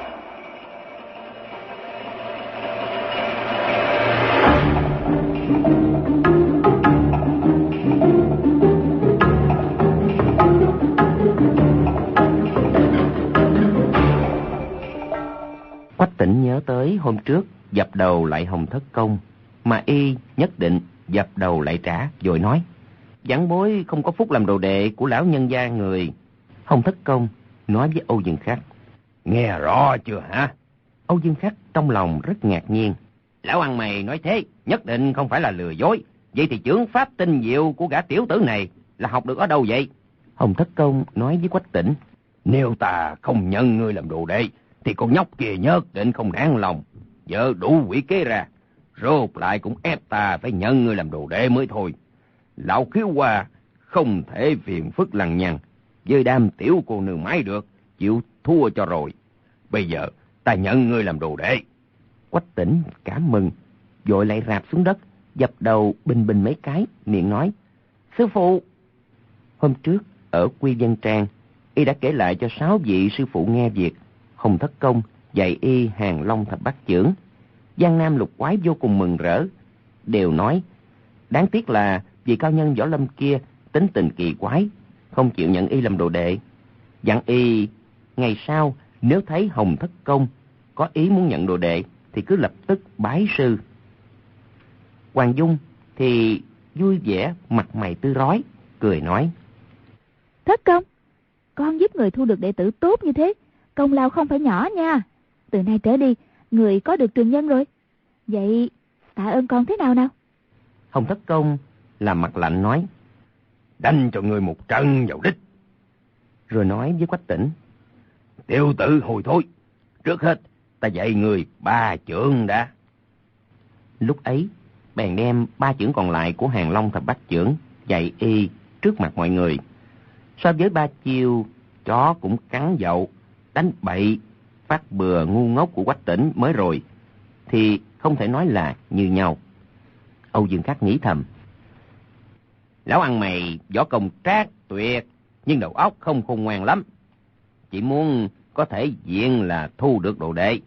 Quách Tĩnh nhớ tới hôm trước dập đầu lại Hồng Thất Công, mà y nhất định dập đầu lại trả, rồi nói: Vãn bối không có phúc làm đồ đệ của lão nhân gia người. Hồng Thất Công nói với Âu Dương Khắc: Nghe rõ chưa hả? Âu Dương Khắc trong lòng rất ngạc nhiên. Lão ăn mày nói thế nhất định không phải là lừa dối. Vậy thì chưởng pháp tinh diệu của gã tiểu tử này là học được ở đâu vậy? Hồng Thất Công nói với Quách Tĩnh: Nếu ta không nhận ngươi làm đồ đệ thì con nhóc kia nhất định không nản lòng, vợ đủ quỷ kế ra, rốt lại cũng ép ta phải nhận ngươi làm đồ đệ mới thôi. Lão Khiếu Hoa không thể phiền phức lằng nhằng với đám tiểu cô nương mãi được, chịu thua cho rồi. Bây giờ ta nhận ngươi làm đồ đệ. Quách Tĩnh cảm mừng, vội lại rạp xuống đất, dập đầu bình bình mấy cái, miệng nói: Sư phụ. Hôm trước ở Quy Vân Trang, y đã kể lại cho 6 vị sư phụ nghe việc Hồng Thất Công dạy y Hàng Long Thập Bát Chưởng. Giang Nam lục quái vô cùng mừng rỡ, đều nói đáng tiếc là vị cao nhân võ lâm kia tính tình kỳ quái, không chịu nhận y làm đồ đệ. Dặn y ngày sau nếu thấy Hồng Thất Công có ý muốn nhận đồ đệ thì cứ lập tức bái sư. Hoàng Dung thì vui vẻ, mặt mày tươi rói, cười nói: Thất Công, con giúp người thu được đệ tử tốt như thế, công lao không phải nhỏ nha. Từ nay trở đi, người có được truyền nhân rồi. Vậy tạ ơn con thế nào nào? Hồng Thất Công làm mặt lạnh nói: Đánh cho người một trận vào đích. Rồi nói với Quách Tĩnh: Tiểu tử hồi thối, trước hết ta dạy người 3 chưởng đã. Lúc ấy bèn đem 3 chưởng còn lại của Hàng Long Thập Bát Chưởng dạy y trước mặt mọi người. So với 3 chiêu chó cũng cắn dậu, đánh bậy, phát bừa ngu ngốc của Quách Tĩnh mới rồi, thì không thể nói là như nhau. Âu Dương Khắc nghĩ thầm: Lão ăn mày võ công trác tuyệt, nhưng đầu óc không khôn ngoan lắm. Chỉ muốn có thể diện là thu được đồ đệ,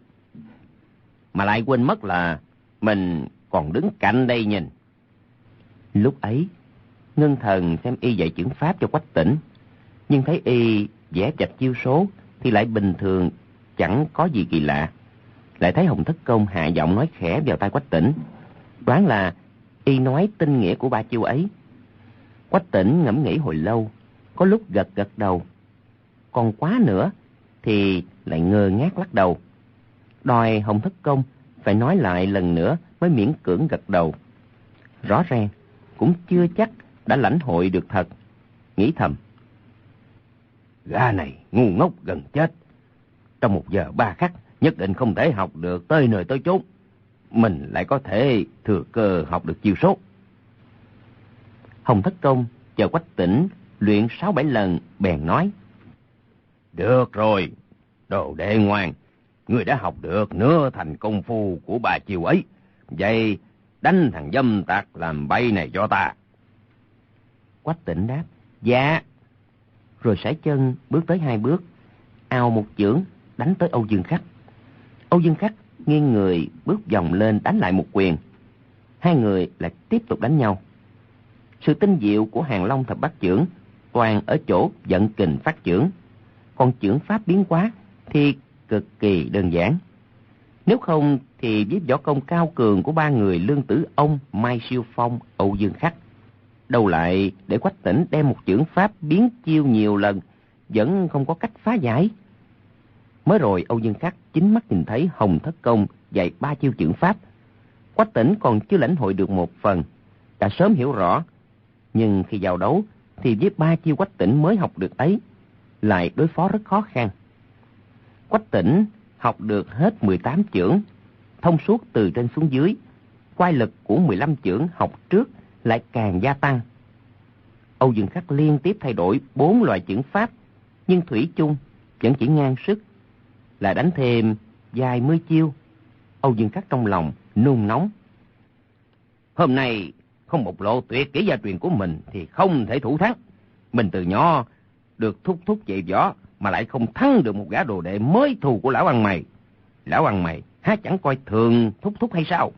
mà lại quên mất là mình còn đứng cạnh đây nhìn. Lúc ấy Ngân Thần xem y dạy chưởng pháp cho Quách Tĩnh, nhưng thấy y vẽ chạch chiêu số thì lại bình thường, chẳng có gì kỳ lạ. Lại thấy Hồng Thất Công hạ giọng nói khẽ vào tai Quách Tĩnh, đoán là y nói tinh nghĩa của 3 chiêu ấy. Quách Tĩnh ngẫm nghĩ hồi lâu, có lúc gật gật đầu, còn quá nữa thì lại ngơ ngác lắc đầu, đòi Hồng Thất Công phải nói lại lần nữa mới miễn cưỡng gật đầu. Rõ ràng cũng chưa chắc đã lãnh hội được thật. Nghĩ thầm: Gã này ngu ngốc gần chết, trong 1 giờ 3 khắc nhất định không thể học được tới nơi tới chốn. Mình lại có thể thừa cơ học được chiêu số. Hồng Thất Công chờ Quách Tĩnh luyện 6-7 lần bèn nói: Được rồi, đồ đệ ngoan, ngươi đã học được nửa thành công phu của 3 chiêu ấy. Vậy đánh thằng dâm tặc làm bậy này cho ta. Quách Tĩnh đáp: Dạ. Rồi sải chân bước tới 2 bước, ào một chưởng đánh tới Âu Dương Khắc. Âu Dương Khắc nghiêng người bước vòng lên đánh lại một quyền. 2 người lại tiếp tục đánh nhau. Sự tinh diệu của Hàng Long Thập Bát Chưởng toàn ở chỗ vận kình phát chưởng, còn chưởng pháp biến hóa thì cực kỳ đơn giản. Nếu không thì với võ công cao cường của ba người Lương Tử Ông, Mai Siêu Phong, Âu Dương Khắc, đâu lại để Quách Tĩnh đem một chưởng pháp biến chiêu nhiều lần, vẫn không có cách phá giải. Mới rồi Âu Dương Khắc chính mắt nhìn thấy Hồng Thất Công dạy 3 chiêu chưởng pháp. Quách Tĩnh còn chưa lãnh hội được một phần, đã sớm hiểu rõ. Nhưng khi vào đấu thì với 3 chiêu Quách Tĩnh mới học được ấy, lại đối phó rất khó khăn. Quách Tĩnh học được hết 18 chưởng, thông suốt từ trên xuống dưới. Quái lực của 15 chưởng học trước lại càng gia tăng. Âu Dương Khắc liên tiếp thay đổi 4 loại chưởng pháp, nhưng thủy chung vẫn chỉ ngang sức, lại đánh thêm vài mươi chiêu. Âu Dương Khắc trong lòng nôn nóng. Hôm nay không bộc lộ tuyệt kỹ gia truyền của mình thì không thể thủ thắng. Mình từ nhỏ được thúc thúc dạy võ mà lại không thắng được một gã đồ đệ mới thù của lão ăn mày. Lão ăn mày há chẳng coi thường thúc thúc hay sao?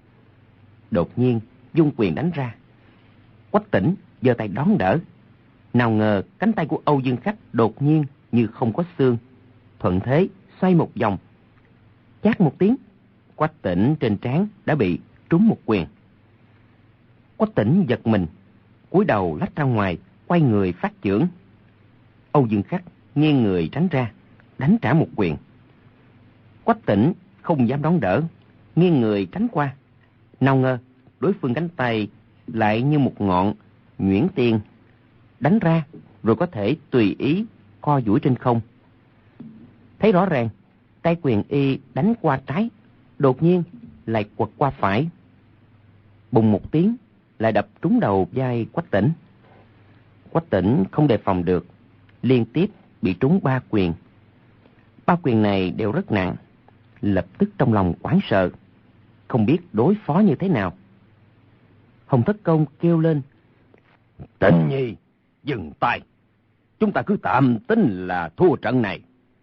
Đột nhiên dung quyền đánh ra. Quách Tĩnh giơ tay đón đỡ. Nào ngờ cánh tay của Âu Dương Khắc đột nhiên như không có xương, thuận thế xoay một vòng. Chát một tiếng, Quách Tĩnh trên trán đã bị trúng một quyền. Quách Tĩnh giật mình, cúi đầu lách ra ngoài, quay người phát chưởng. Âu Dương Khắc nghiêng người tránh ra, đánh trả một quyền. Quách Tĩnh không dám đón đỡ, nghiêng người tránh qua. Nào ngờ đối phương cánh tay lại như một ngọn nhuyễn tiền, đánh ra rồi có thể tùy ý co duỗi trên không. Thấy rõ ràng, tay quyền y đánh qua trái, đột nhiên lại quật qua phải. Bùng một tiếng, lại đập trúng đầu vai Quách Tĩnh. Quách Tĩnh không đề phòng được, liên tiếp bị trúng 3 quyền. 3 quyền này đều rất nặng, lập tức trong lòng hoảng sợ, không biết đối phó như thế nào. Hồng Thất Công kêu lên: Tĩnh nhi, dừng tay, chúng ta cứ tạm tính là thua trận này.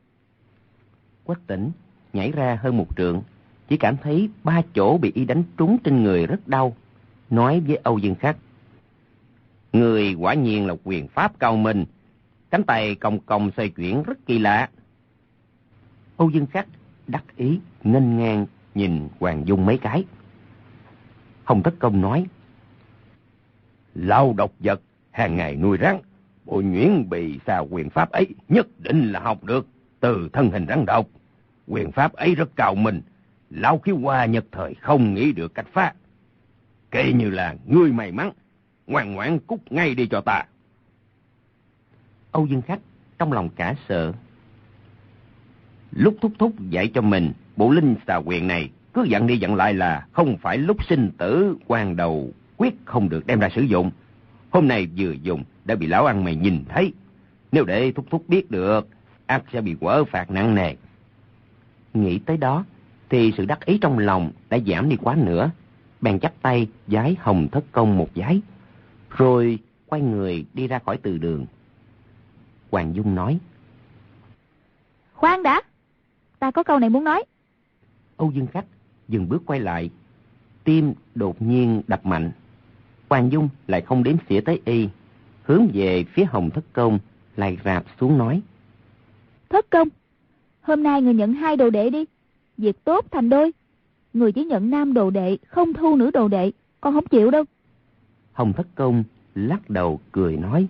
Quách Tĩnh nhảy ra hơn 1 trượng, chỉ cảm thấy 3 chỗ bị y đánh trúng trên người rất đau, nói với Âu Dương Khắc: Người quả nhiên là quyền pháp cao minh, cánh tay cong cong xoay chuyển rất kỳ lạ. Âu Dương Khắc đắc ý nghênh ngang nhìn Hoàng Dung mấy cái. Hồng Thất Công nói: Lão độc vật hàng ngày nuôi rắn, bộ nhuyễn bì xà quyền pháp ấy nhất định là học được từ thân hình rắn độc. Quyền pháp ấy rất cao minh, lão khiếu hoa nhất thời không nghĩ được cách phá. Kể như là ngươi may mắn, ngoan ngoãn cút ngay đi cho ta. Âu Dương Khắc trong lòng cả sợ. Lúc thúc thúc dạy cho mình bộ linh xà quyền này, cứ dặn đi dặn lại là không phải lúc sinh tử quan đầu quyết không được đem ra sử dụng. Hôm nay vừa dùng đã bị lão ăn mày nhìn thấy. Nếu để thúc thúc biết được, ắt sẽ bị quở phạt nặng nề. Nghĩ tới đó thì sự đắc ý trong lòng đã giảm đi quá nữa. Bèn chắp tay vái Hồng Thất Công một vái, rồi quay người đi ra khỏi từ đường. Hoàng Dung nói: Khoan đã, ta có câu này muốn nói. Âu Dương Khắc dừng bước quay lại, tim đột nhiên đập mạnh. Hoàng Dung lại không đếm xỉa tới y, hướng về phía Hồng Thất Công lại rạp xuống nói: Thất Công, hôm nay người nhận 2 đồ đệ đi, việc tốt thành đôi. Người chỉ nhận nam đồ đệ, không thu nữ đồ đệ, con không chịu đâu. Hồng Thất Công lắc đầu cười nói: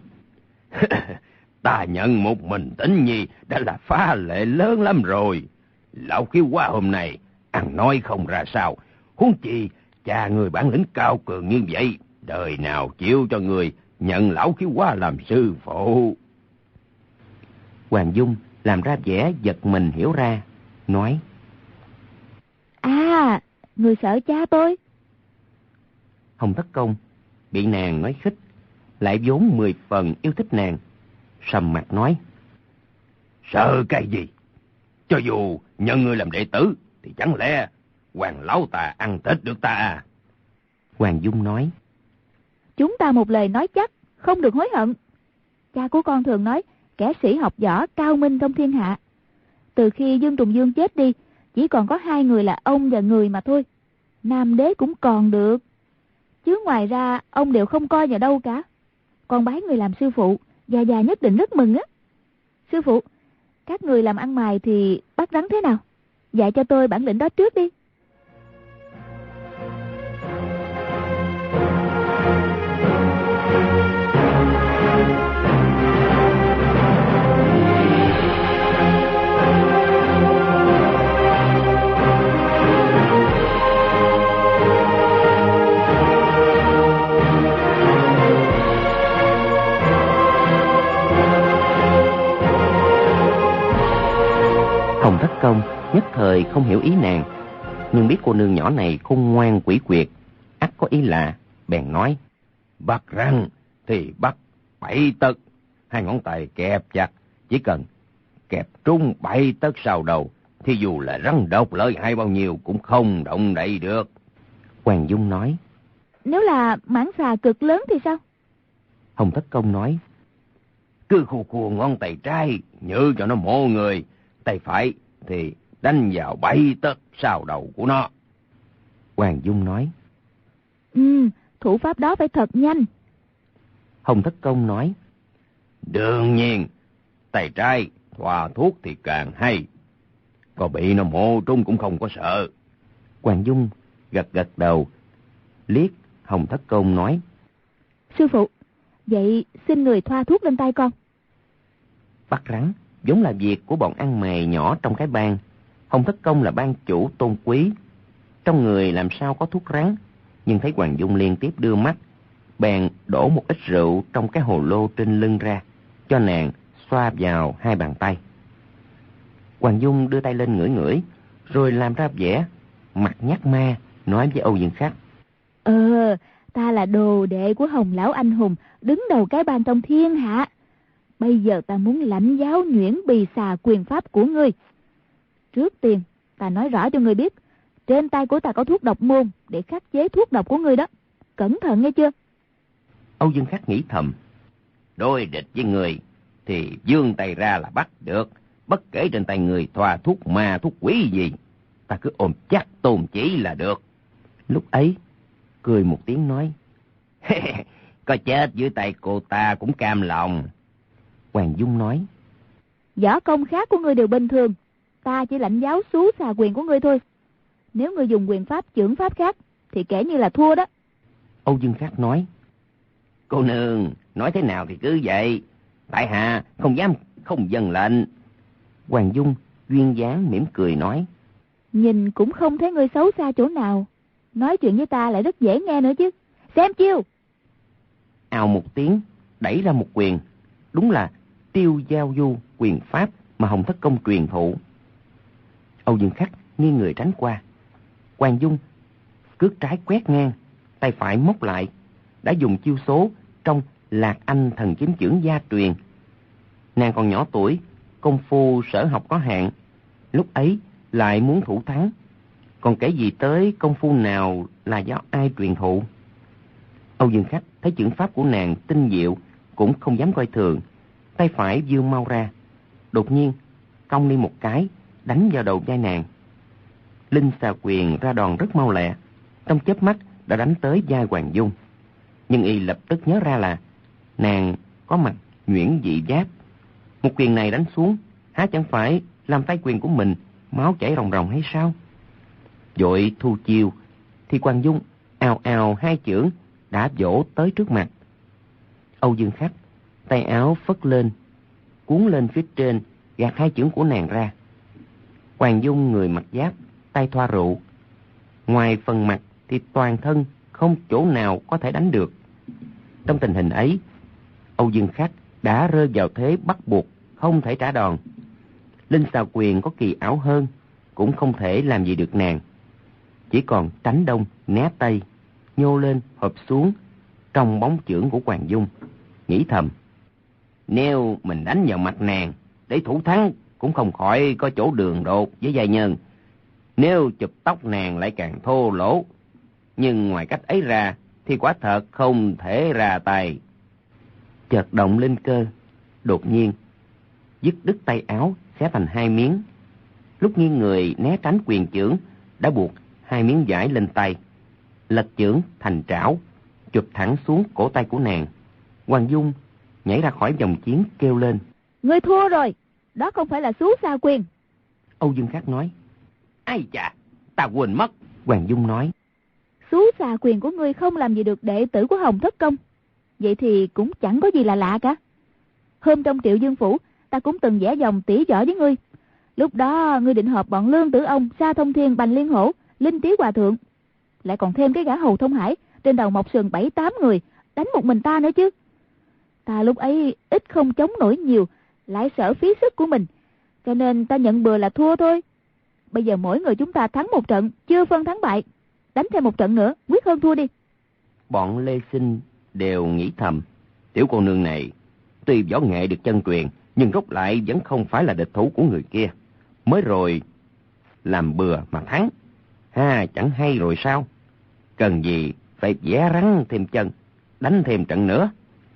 Ta nhận một mình Tĩnh nhi đã là phá lệ lớn lắm rồi. Lão khiếu hoa hôm nay ăn nói không ra sao, huống chi cha người bản lĩnh cao cường như vậy, đời nào chịu cho người nhận lão khiếu hoa làm sư phụ. Hoàng Dung làm ra vẻ giật mình hiểu ra, nói: À, người sợ cha tôi. Hồng Thất Công bị nàng nói khích, lại vốn 10 phần yêu thích nàng, sầm mặt nói: Sợ cái gì? Cho dù nhận ngươi làm đệ tử thì chẳng lẽ hoàng lão ta ăn thịt được ta à? Hoàng Dung nói: Chúng ta một lời nói chắc, không được hối hận. Cha của con thường nói kẻ sĩ học võ cao minh trong thiên hạ. Từ khi Dương Trùng Dương chết đi, chỉ còn có 2 người là ông và người mà thôi. Nam đế cũng còn được, chứ ngoài ra ông đều không coi vào đâu cả. Con bái người làm sư phụ, già già nhất định rất mừng á. Sư phụ, các người làm ăn mày thì bắt rắn thế nào? dạy cho tôi bản lĩnh đó trước đi. Hồng Thất Công nhất thời không hiểu ý nàng, nhưng biết cô nương nhỏ này khôn ngoan quỷ quyệt, ắt có ý lạ, bèn nói: Bắt răng thì bắt 7 tấc, 2 ngón tay kẹp chặt, chỉ cần kẹp trúng 7 tấc sau đầu, thì dù là rắn độc lợi hại bao nhiêu cũng không động đậy được. Hoàng Dung nói: Nếu là mãng xà cực lớn thì sao? Hồng Thất Công nói: Cứ khua khua ngón tay trái nhớ cho nó mổ người, tay phải thì đánh vào 7 tấc sau đầu của nó. Hoàng Dung nói: Thủ pháp đó phải thật nhanh. Hồng Thất Công nói: Đương nhiên, tay trái thoa thuốc thì càng hay, có bị nó mổ trúng cũng không có sợ. Hoàng Dung gật gật đầu, liếc Hồng Thất Công nói: Sư phụ, vậy xin người thoa thuốc lên tay con. Bắt rắn vốn là việc của bọn ăn mày nhỏ trong cái bang. Hồng Thất Công là bang chủ tôn quý, trong người làm sao có thuốc rắn. Nhưng thấy Hoàng Dung liên tiếp đưa mắt, bèn đổ một ít rượu trong cái hồ lô trên lưng ra, cho nàng xoa vào 2 bàn tay. Hoàng Dung đưa tay lên ngửi ngửi, rồi làm ra vẻ mặt nhát ma, nói với Âu Dương Khắc: Ta là đồ đệ của Hồng lão anh hùng, đứng đầu cái bang trong thiên hạ. Bây giờ ta muốn lãnh giáo nhuyễn bì xà quyền pháp của ngươi. Trước tiên, ta nói rõ cho ngươi biết, trên tay của ta có thuốc độc môn để khắc chế thuốc độc của ngươi đó. Cẩn thận nghe chưa? Âu Dương Khắc nghĩ thầm: Đối địch với người thì vươn tay ra là bắt được, bất kể trên tay người thoa thuốc ma thuốc quỷ gì, ta cứ ôm chắc tôn chỉ là được. Lúc ấy cười một tiếng nói: Có chết dưới tay cô ta cũng cam lòng. Hoàng Dung nói: Võ công khác của ngươi đều bình thường, ta chỉ lãnh giáo xú xà quyền của ngươi thôi. Nếu ngươi dùng quyền pháp chưởng pháp khác thì kể như là thua đó. Âu Dương Khắc nói: Cô nương nói thế nào thì cứ vậy, tại hạ không dám không vâng lệnh. Hoàng Dung duyên dáng mỉm cười nói: Nhìn cũng không thấy ngươi xấu xa chỗ nào, nói chuyện với ta lại rất dễ nghe nữa chứ. Xem chiêu. Ào một tiếng, đẩy ra một quyền, đúng là Tiêu Giao Du quyền pháp mà Hồng Thất Công truyền thụ. Âu Dương Khắc nghiêng người tránh qua. Hoàng Dung cước trái quét ngang, tay phải móc lại, đã dùng chiêu số trong Lạc Anh thần kiếm chưởng gia truyền. Nàng còn nhỏ tuổi, công phu sở học có hạn, lúc ấy lại muốn thủ thắng, còn kể gì tới công phu nào là do ai truyền thụ. Âu Dương Khắc thấy chưởng pháp của nàng tinh diệu, cũng không dám coi thường, tay phải vươn mau ra, đột nhiên cong đi một cái, đánh vào đầu vai nàng. Linh xà quyền ra đòn rất mau lẹ, trong chớp mắt đã đánh tới vai Hoàng Dung. Nhưng y lập tức nhớ ra là nàng có mặc nhuyễn dị giáp, một quyền này đánh xuống, há chẳng phải làm tay quyền của mình máu chảy ròng ròng hay sao? Vội thu chiêu, thì Hoàng Dung ào ào 2 chưởng đã vỗ tới trước mặt. Âu Dương Khắc tay áo phất lên, cuốn lên phía trên, gạt 2 chưởng của nàng ra. Hoàng Dung người mặc giáp, tay thoa rượu, ngoài phần mặt thì toàn thân không chỗ nào có thể đánh được. Trong tình hình ấy, Âu Dương Khắc đã rơi vào thế bắt buộc không thể trả đòn. Linh xà quyền có kỳ ảo hơn, cũng không thể làm gì được nàng, chỉ còn tránh đông né tây, nhô lên hợp xuống trong bóng chưởng của Hoàng Dung. Nghĩ thầm: Nếu mình đánh vào mặt nàng để thủ thắng cũng không khỏi có chỗ đường đột với giai nhân, nếu chụp tóc nàng lại càng thô lỗ, nhưng ngoài cách ấy ra thì quả thật không thể ra tay. Chợt động linh cơ, đột nhiên dứt đứt tay áo xé thành 2 miếng. Lúc nghiêng người né tránh quyền chưởng, đã buộc 2 miếng vải lên tay, lật chưởng thành trảo, chụp thẳng xuống cổ tay của nàng. Hoàng Dung nhảy ra khỏi vòng chiến kêu lên: Ngươi thua rồi, đó không phải là xú xà quyền. Âu Dương Khắc nói: Ai chà, ta quên mất. Hoàng Dung nói. Xú xà quyền của ngươi không làm gì được đệ tử của Hồng Thất Công. Vậy thì cũng chẳng có gì là lạ cả. Hôm trong Triệu Dương Phủ, ta cũng từng vẽ dòng tỉ võ với ngươi. Lúc đó ngươi định hợp bọn Lương Tử Ông, Sa Thông Thiên, Bành Liên Hổ, Linh Trí Hòa Thượng, lại còn thêm cái gã Hầu Thông Hải, trên đầu mọc sừng 7-8 người, đánh một mình ta nữa chứ. Ta lúc ấy ít không chống nổi nhiều, lại sợ phí sức của mình, cho nên ta nhận bừa là thua thôi. Bây giờ mỗi người chúng ta thắng một trận, chưa phân thắng bại, đánh thêm một trận nữa, quyết hơn thua đi. Bọn Lê Sinh đều nghĩ thầm, tiểu cô nương này tuy võ nghệ được chân truyền, nhưng rốt lại vẫn không phải là địch thủ của người kia. Mới rồi làm bừa mà thắng, chẳng hay rồi sao? Cần gì phải vẽ rắn thêm chân, đánh thêm trận nữa.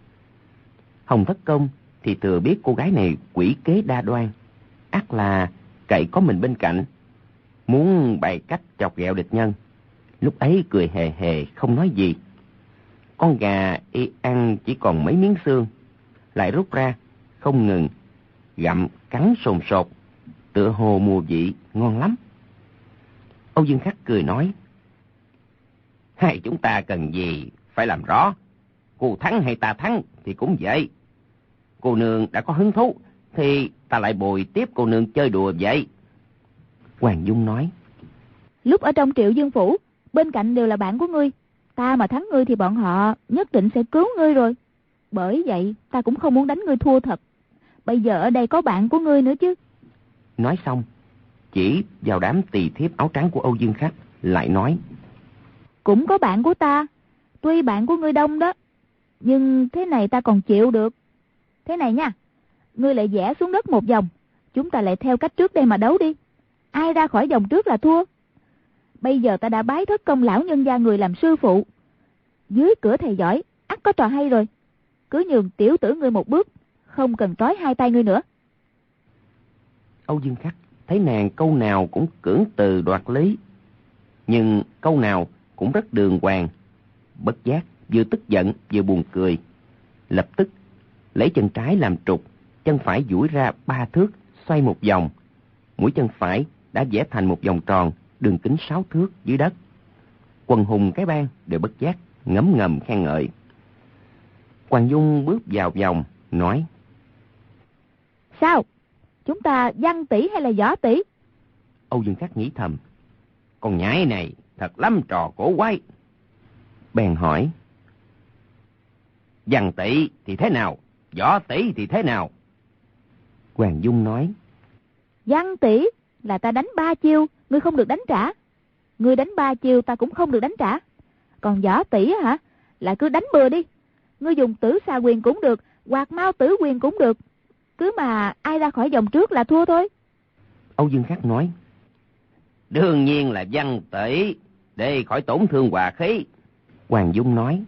Hồng Thất Công thì thừa biết cô gái này quỷ kế đa đoan, ắt là cậy có mình bên cạnh, muốn bày cách chọc ghẹo địch nhân. Lúc ấy cười hề hề không nói gì. Con gà y ăn chỉ còn mấy miếng xương, lại rút ra không ngừng gặm cắn sồn sột, tựa hồ mùi vị ngon lắm. Âu Dương Khắc cười nói, hai chúng ta cần gì phải làm rõ. Cô thắng hay ta thắng thì cũng vậy. Cô nương đã có hứng thú thì ta lại bồi tiếp cô nương chơi đùa vậy. Hoàng Dung nói, lúc ở trong Triệu Dương Phủ, bên cạnh đều là bạn của ngươi. Ta mà thắng ngươi thì bọn họ nhất định sẽ cứu ngươi rồi. Bởi vậy ta cũng không muốn đánh ngươi thua thật. Bây giờ ở đây có bạn của ngươi nữa chứ. Nói xong, chỉ vào đám tỳ thiếp áo trắng của Âu Dương Khắc, lại nói, cũng có bạn của ta. Tuy bạn của ngươi đông đó, nhưng thế này ta còn chịu được. Thế này nha, ngươi lại vẽ xuống đất một vòng, chúng ta lại theo cách trước đây mà đấu đi. Ai ra khỏi vòng trước là thua. Bây giờ ta đã bái Thất Công lão nhân gia người làm sư phụ. Dưới cửa thầy giỏi, ắt có trò hay rồi. Cứ nhường tiểu tử ngươi một bước, không cần trói hai tay ngươi nữa. Âu Dương Khắc thấy nàng câu nào cũng cưỡng từ đoạt lý, nhưng câu nào cũng rất đường hoàng. Bất giác vừa tức giận vừa buồn cười, lập tức lấy chân trái làm trục, chân phải duỗi ra 3 thước, xoay một vòng. Mũi chân phải đã vẽ thành một vòng tròn, đường kính 6 thước dưới đất. Quần hùng cái bang đều bất giác ngấm ngầm khen ngợi. Hoàng Dung bước vào vòng, nói, sao? Chúng ta văn tỷ hay là võ tỷ? Âu Dương Khắc nghĩ thầm, con nhãi này thật lắm trò cổ quái. Bèn hỏi, văn tỷ thì thế nào, võ tỷ thì thế nào? Hoàng Dung nói, văn tỷ là ta đánh 3 chiêu, ngươi không được đánh trả. Ngươi đánh 3 chiêu ta cũng không được đánh trả. Còn võ tỷ hả, là cứ đánh bừa đi. Ngươi dùng tử xà quyền cũng được, hoặc mau tử quyền cũng được. Cứ mà ai ra khỏi vòng trước là thua thôi. Âu Dương Khắc nói, đương nhiên là văn tỷ, để khỏi tổn thương hòa khí. Hoàng Dung nói,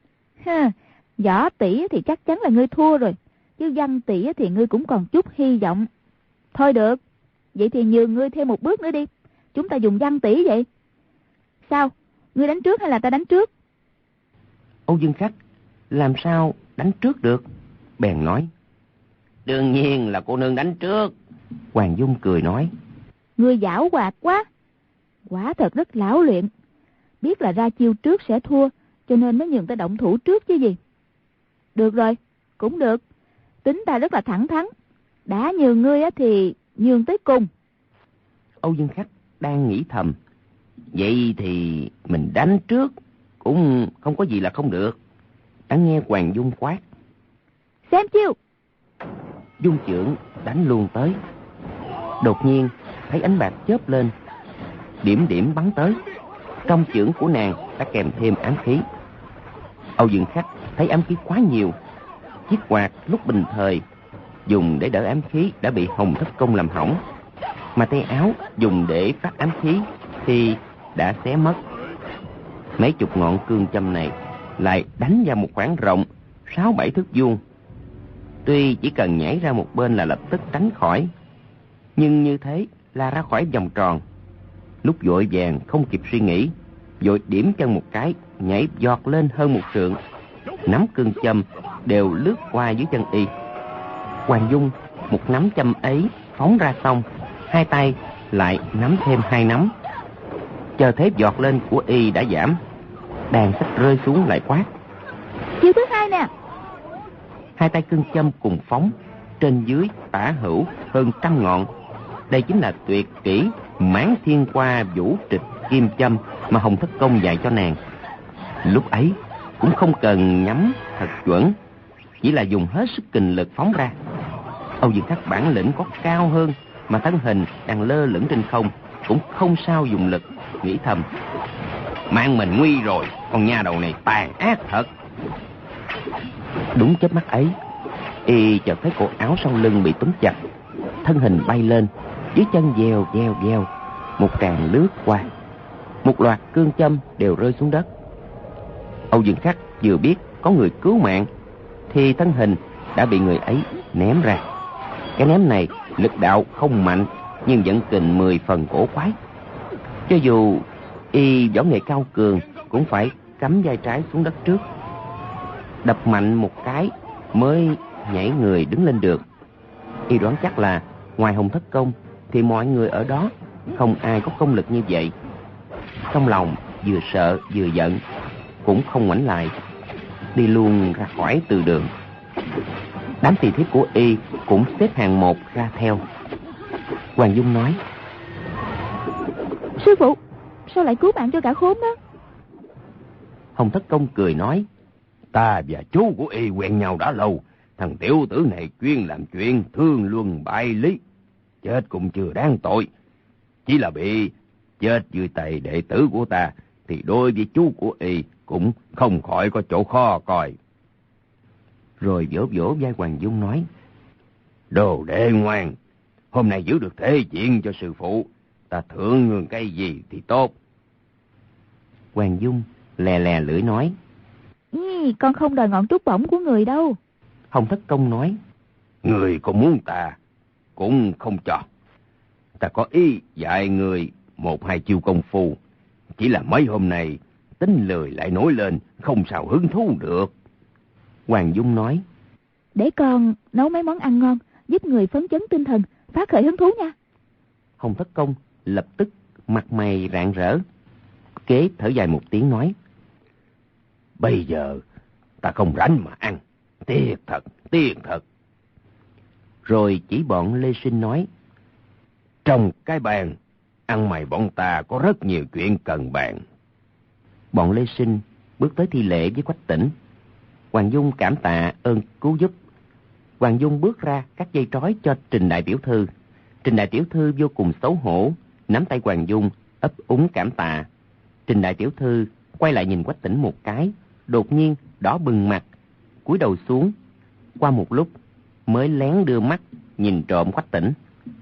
võ tỷ thì chắc chắn là ngươi thua rồi, chứ văn tỷ thì ngươi cũng còn chút hy vọng. Thôi được, vậy thì nhường ngươi thêm một bước nữa đi. Chúng ta dùng văn tỷ vậy. Sao, ngươi đánh trước hay là ta đánh trước? Âu Dương Khắc làm sao đánh trước được, bèn nói, đương nhiên là cô nương đánh trước. Hoàng Dung cười nói, ngươi giảo hoạt quá, quả thật rất lão luyện. Biết là ra chiêu trước sẽ thua, cho nên mới nhường ta động thủ trước chứ gì. Được rồi, cũng được. Tính ta rất là thẳng thắn. Đã nhường ngươi thì nhường tới cùng. Âu Dương Khắc đang nghĩ thầm, vậy thì mình đánh trước cũng không có gì là không được. Đã nghe Hoàng Dung quát, xem chiêu. Dung chưởng đánh luôn tới. Đột nhiên thấy ánh bạc chớp lên, điểm điểm bắn tới. Trong chưởng của nàng đã kèm thêm ám khí. Âu Dương Khắc thấy ám khí quá nhiều, chiếc quạt lúc bình thời dùng để đỡ ám khí đã bị Hồng Thất Công làm hỏng, mà tay áo dùng để phát ám khí thì đã xé mất. Mấy chục ngọn cương châm này lại đánh vào một khoảng rộng 6-7 thước vuông. Tuy chỉ cần nhảy ra một bên là lập tức tránh khỏi, nhưng như thế là ra khỏi vòng tròn. Lúc vội vàng không kịp suy nghĩ, vội điểm chân một cái, nhảy giọt lên hơn một trượng, nắm cương châm đều lướt qua dưới chân y. Hoàng Dung một nắm châm ấy phóng ra xong, hai tay lại nắm thêm 2 nắm. Chờ thế giọt lên của y đã giảm, đang sắp rơi xuống lại quát: chiêu thứ 2 nè. 2 tay cương châm cùng phóng, trên dưới tả hữu hơn 100 ngọn. Đây chính là tuyệt kỹ Mãn Thiên Qua Vũ Trịch Kim Châm mà Hồng Thất Công dạy cho nàng. Lúc ấy cũng không cần nhắm thật chuẩn, chỉ là dùng hết sức kình lực phóng ra. Âu Dương Khắc bản lĩnh có cao hơn, mà thân hình đang lơ lửng trên không cũng không sao dùng lực, nghĩ thầm: mang mình nguy rồi, con nha đầu này tàn ác thật. Đúng chớp mắt ấy, y chợt thấy cổ áo sau lưng bị túm chặt, thân hình bay lên, dưới chân vèo vèo vèo, một tràng lướt qua, một loạt cương châm đều rơi xuống đất. Âu Dương Khắc vừa biết có người cứu mạng, thì thân hình đã bị người ấy ném ra. Cái ném này lực đạo không mạnh, nhưng vẫn kình 10 phần cổ quái. Cho dù y võ nghệ cao cường, cũng phải cắm vai trái xuống đất trước, đập mạnh một cái mới nhảy người đứng lên được. Y đoán chắc là ngoài Hồng Thất Công thì mọi người ở đó không ai có công lực như vậy. Trong lòng vừa sợ vừa giận, cũng không ngoảnh lại, đi luôn ra khỏi từ đường. Đám tỳ thiếp của y cũng xếp hàng một ra theo. Hoàng Dung nói: sư phụ, sao lại cứu mạng cho cả khốn đó? Hồng Thất Công cười nói: ta và chú của y quen nhau đã lâu. Thằng tiểu tử này chuyên làm chuyện thương luân bại lý, chết cũng chưa đáng tội. Chỉ là bị chết dưới tay đệ tử của ta, thì đối với chú của y cũng không khỏi có chỗ khó coi. Rồi vỗ vỗ vai Hoàng Dung nói: đồ đệ ngoan, hôm nay giữ được thế chuyện cho sư phụ, ta thưởng ngươi cái gì thì tốt. Hoàng Dung lè lè lưỡi nói: con không đòi ngọn trút bổng của người đâu. Hồng Thất Công nói: người có muốn ta cũng không cho. Ta có ý dạy người 1-2 chiêu công phu, chỉ là mấy hôm nay tính lười lại nổi lên, không sao hứng thú được. Hoàng Dung nói: để con nấu mấy món ăn ngon, giúp người phấn chấn tinh thần, phát khởi hứng thú nha. Hồng Thất Công lập tức mặt mày rạng rỡ, kế thở dài một tiếng nói: bây giờ ta không rảnh mà ăn, tiếc thật, tiếc thật. Rồi chỉ bọn Lê Sinh nói: trong cái bàn ăn mày bọn ta có rất nhiều chuyện cần bàn. Bọn Lê Sinh bước tới thi lễ với Quách Tĩnh. Hoàng Dung cảm tạ ơn cứu giúp. Hoàng Dung bước ra cắt dây trói cho Trình đại tiểu thư. Trình đại tiểu thư vô cùng xấu hổ, nắm tay Hoàng Dung ấp úng cảm tạ. Trình đại tiểu thư quay lại nhìn Quách Tĩnh một cái, đột nhiên đỏ bừng mặt, cúi đầu xuống. Qua một lúc mới lén đưa mắt nhìn trộm Quách Tĩnh.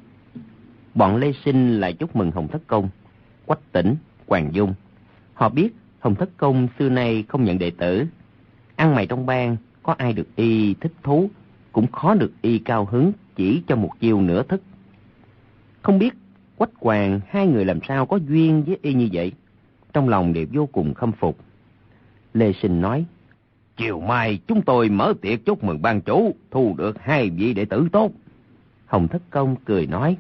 Bọn Lê Sinh lại chúc mừng Hồng Thất Công, Quách Tĩnh, Hoàng Dung. Họ biết Hồng Thất Công xưa nay không nhận đệ tử, ăn mày trong bang có ai được y thích thú, cũng khó được y cao hứng chỉ cho một chiêu nửa thức. Không biết Quách Hoàng hai người làm sao có duyên với y như vậy, trong lòng đều vô cùng khâm phục. Lê Sinh nói: chiều mai chúng tôi mở tiệc chúc mừng ban chủ thu được 2 vị đệ tử tốt. Hồng Thất Công cười nói: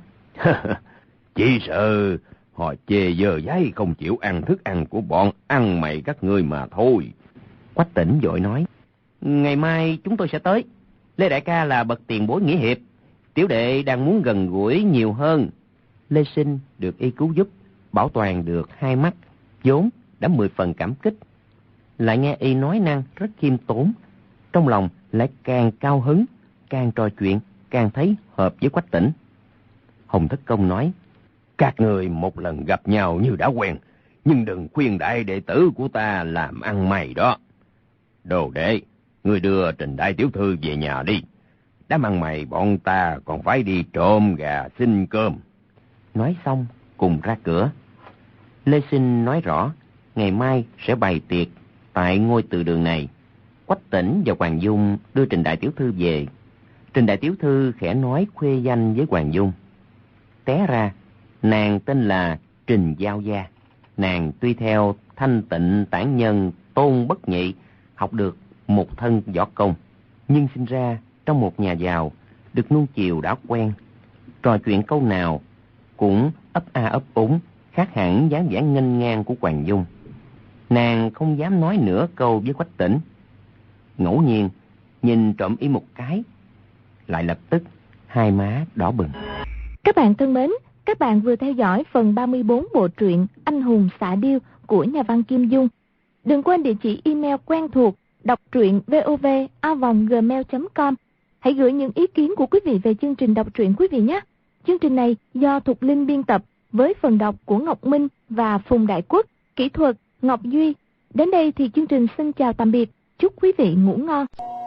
chỉ sợ họ chê dơ giấy không chịu ăn thức ăn của bọn ăn mày các ngươi mà thôi. Quách Tĩnh vội nói: ngày mai chúng tôi sẽ tới. Lê đại ca là bậc tiền bối nghĩa hiệp, tiểu đệ đang muốn gần gũi nhiều hơn. Lê Sinh được y cứu giúp, bảo toàn được 2 mắt, vốn đã 10 phần cảm kích. Lại nghe y nói năng rất khiêm tốn, trong lòng lại càng cao hứng, càng trò chuyện càng thấy hợp với Quách Tĩnh. Hồng Thất Công nói: các người một lần gặp nhau như đã quen, nhưng đừng khuyên đại đệ tử của ta làm ăn mày đó. Đồ đệ, ngươi đưa Trình đại tiểu thư về nhà đi. Đám ăn mày bọn ta còn phải đi trộm gà xin cơm. Nói xong cùng ra cửa. Lê Sinh nói rõ ngày mai sẽ bày tiệc tại ngôi từ đường này. Quách Tĩnh và Hoàng Dung đưa Trình đại tiểu thư về. Trình đại tiểu thư khẽ nói khuê danh với Hoàng Dung. Té ra nàng tên là Trình Giao Gia. Nàng tuy theo Thanh Tịnh Tản Nhân Tôn Bất Nhị học được một thân võ công, nhưng sinh ra trong một nhà giàu, được nuông chiều đã quen. Trò chuyện câu nào cũng ấp a ấp úng, khác hẳn dáng vẻ nghênh ngang của Hoàng Dung. Nàng không dám nói nửa câu với Quách Tĩnh. Ngẫu nhiên nhìn trộm y một cái, lại lập tức hai má đỏ bừng. Các bạn thân mến, các bạn vừa theo dõi phần 34 bộ truyện Anh hùng xạ điêu của nhà văn Kim Dung. Đừng quên địa chỉ email quen thuộc đọc truyện vov@gmail.com. Hãy gửi những ý kiến của quý vị về chương trình đọc truyện quý vị nhé. Chương trình này do Thục Linh biên tập với phần đọc của Ngọc Minh và Phùng Đại Quốc, kỹ thuật Ngọc Duy. Đến đây thì chương trình xin chào tạm biệt. Chúc quý vị ngủ ngon.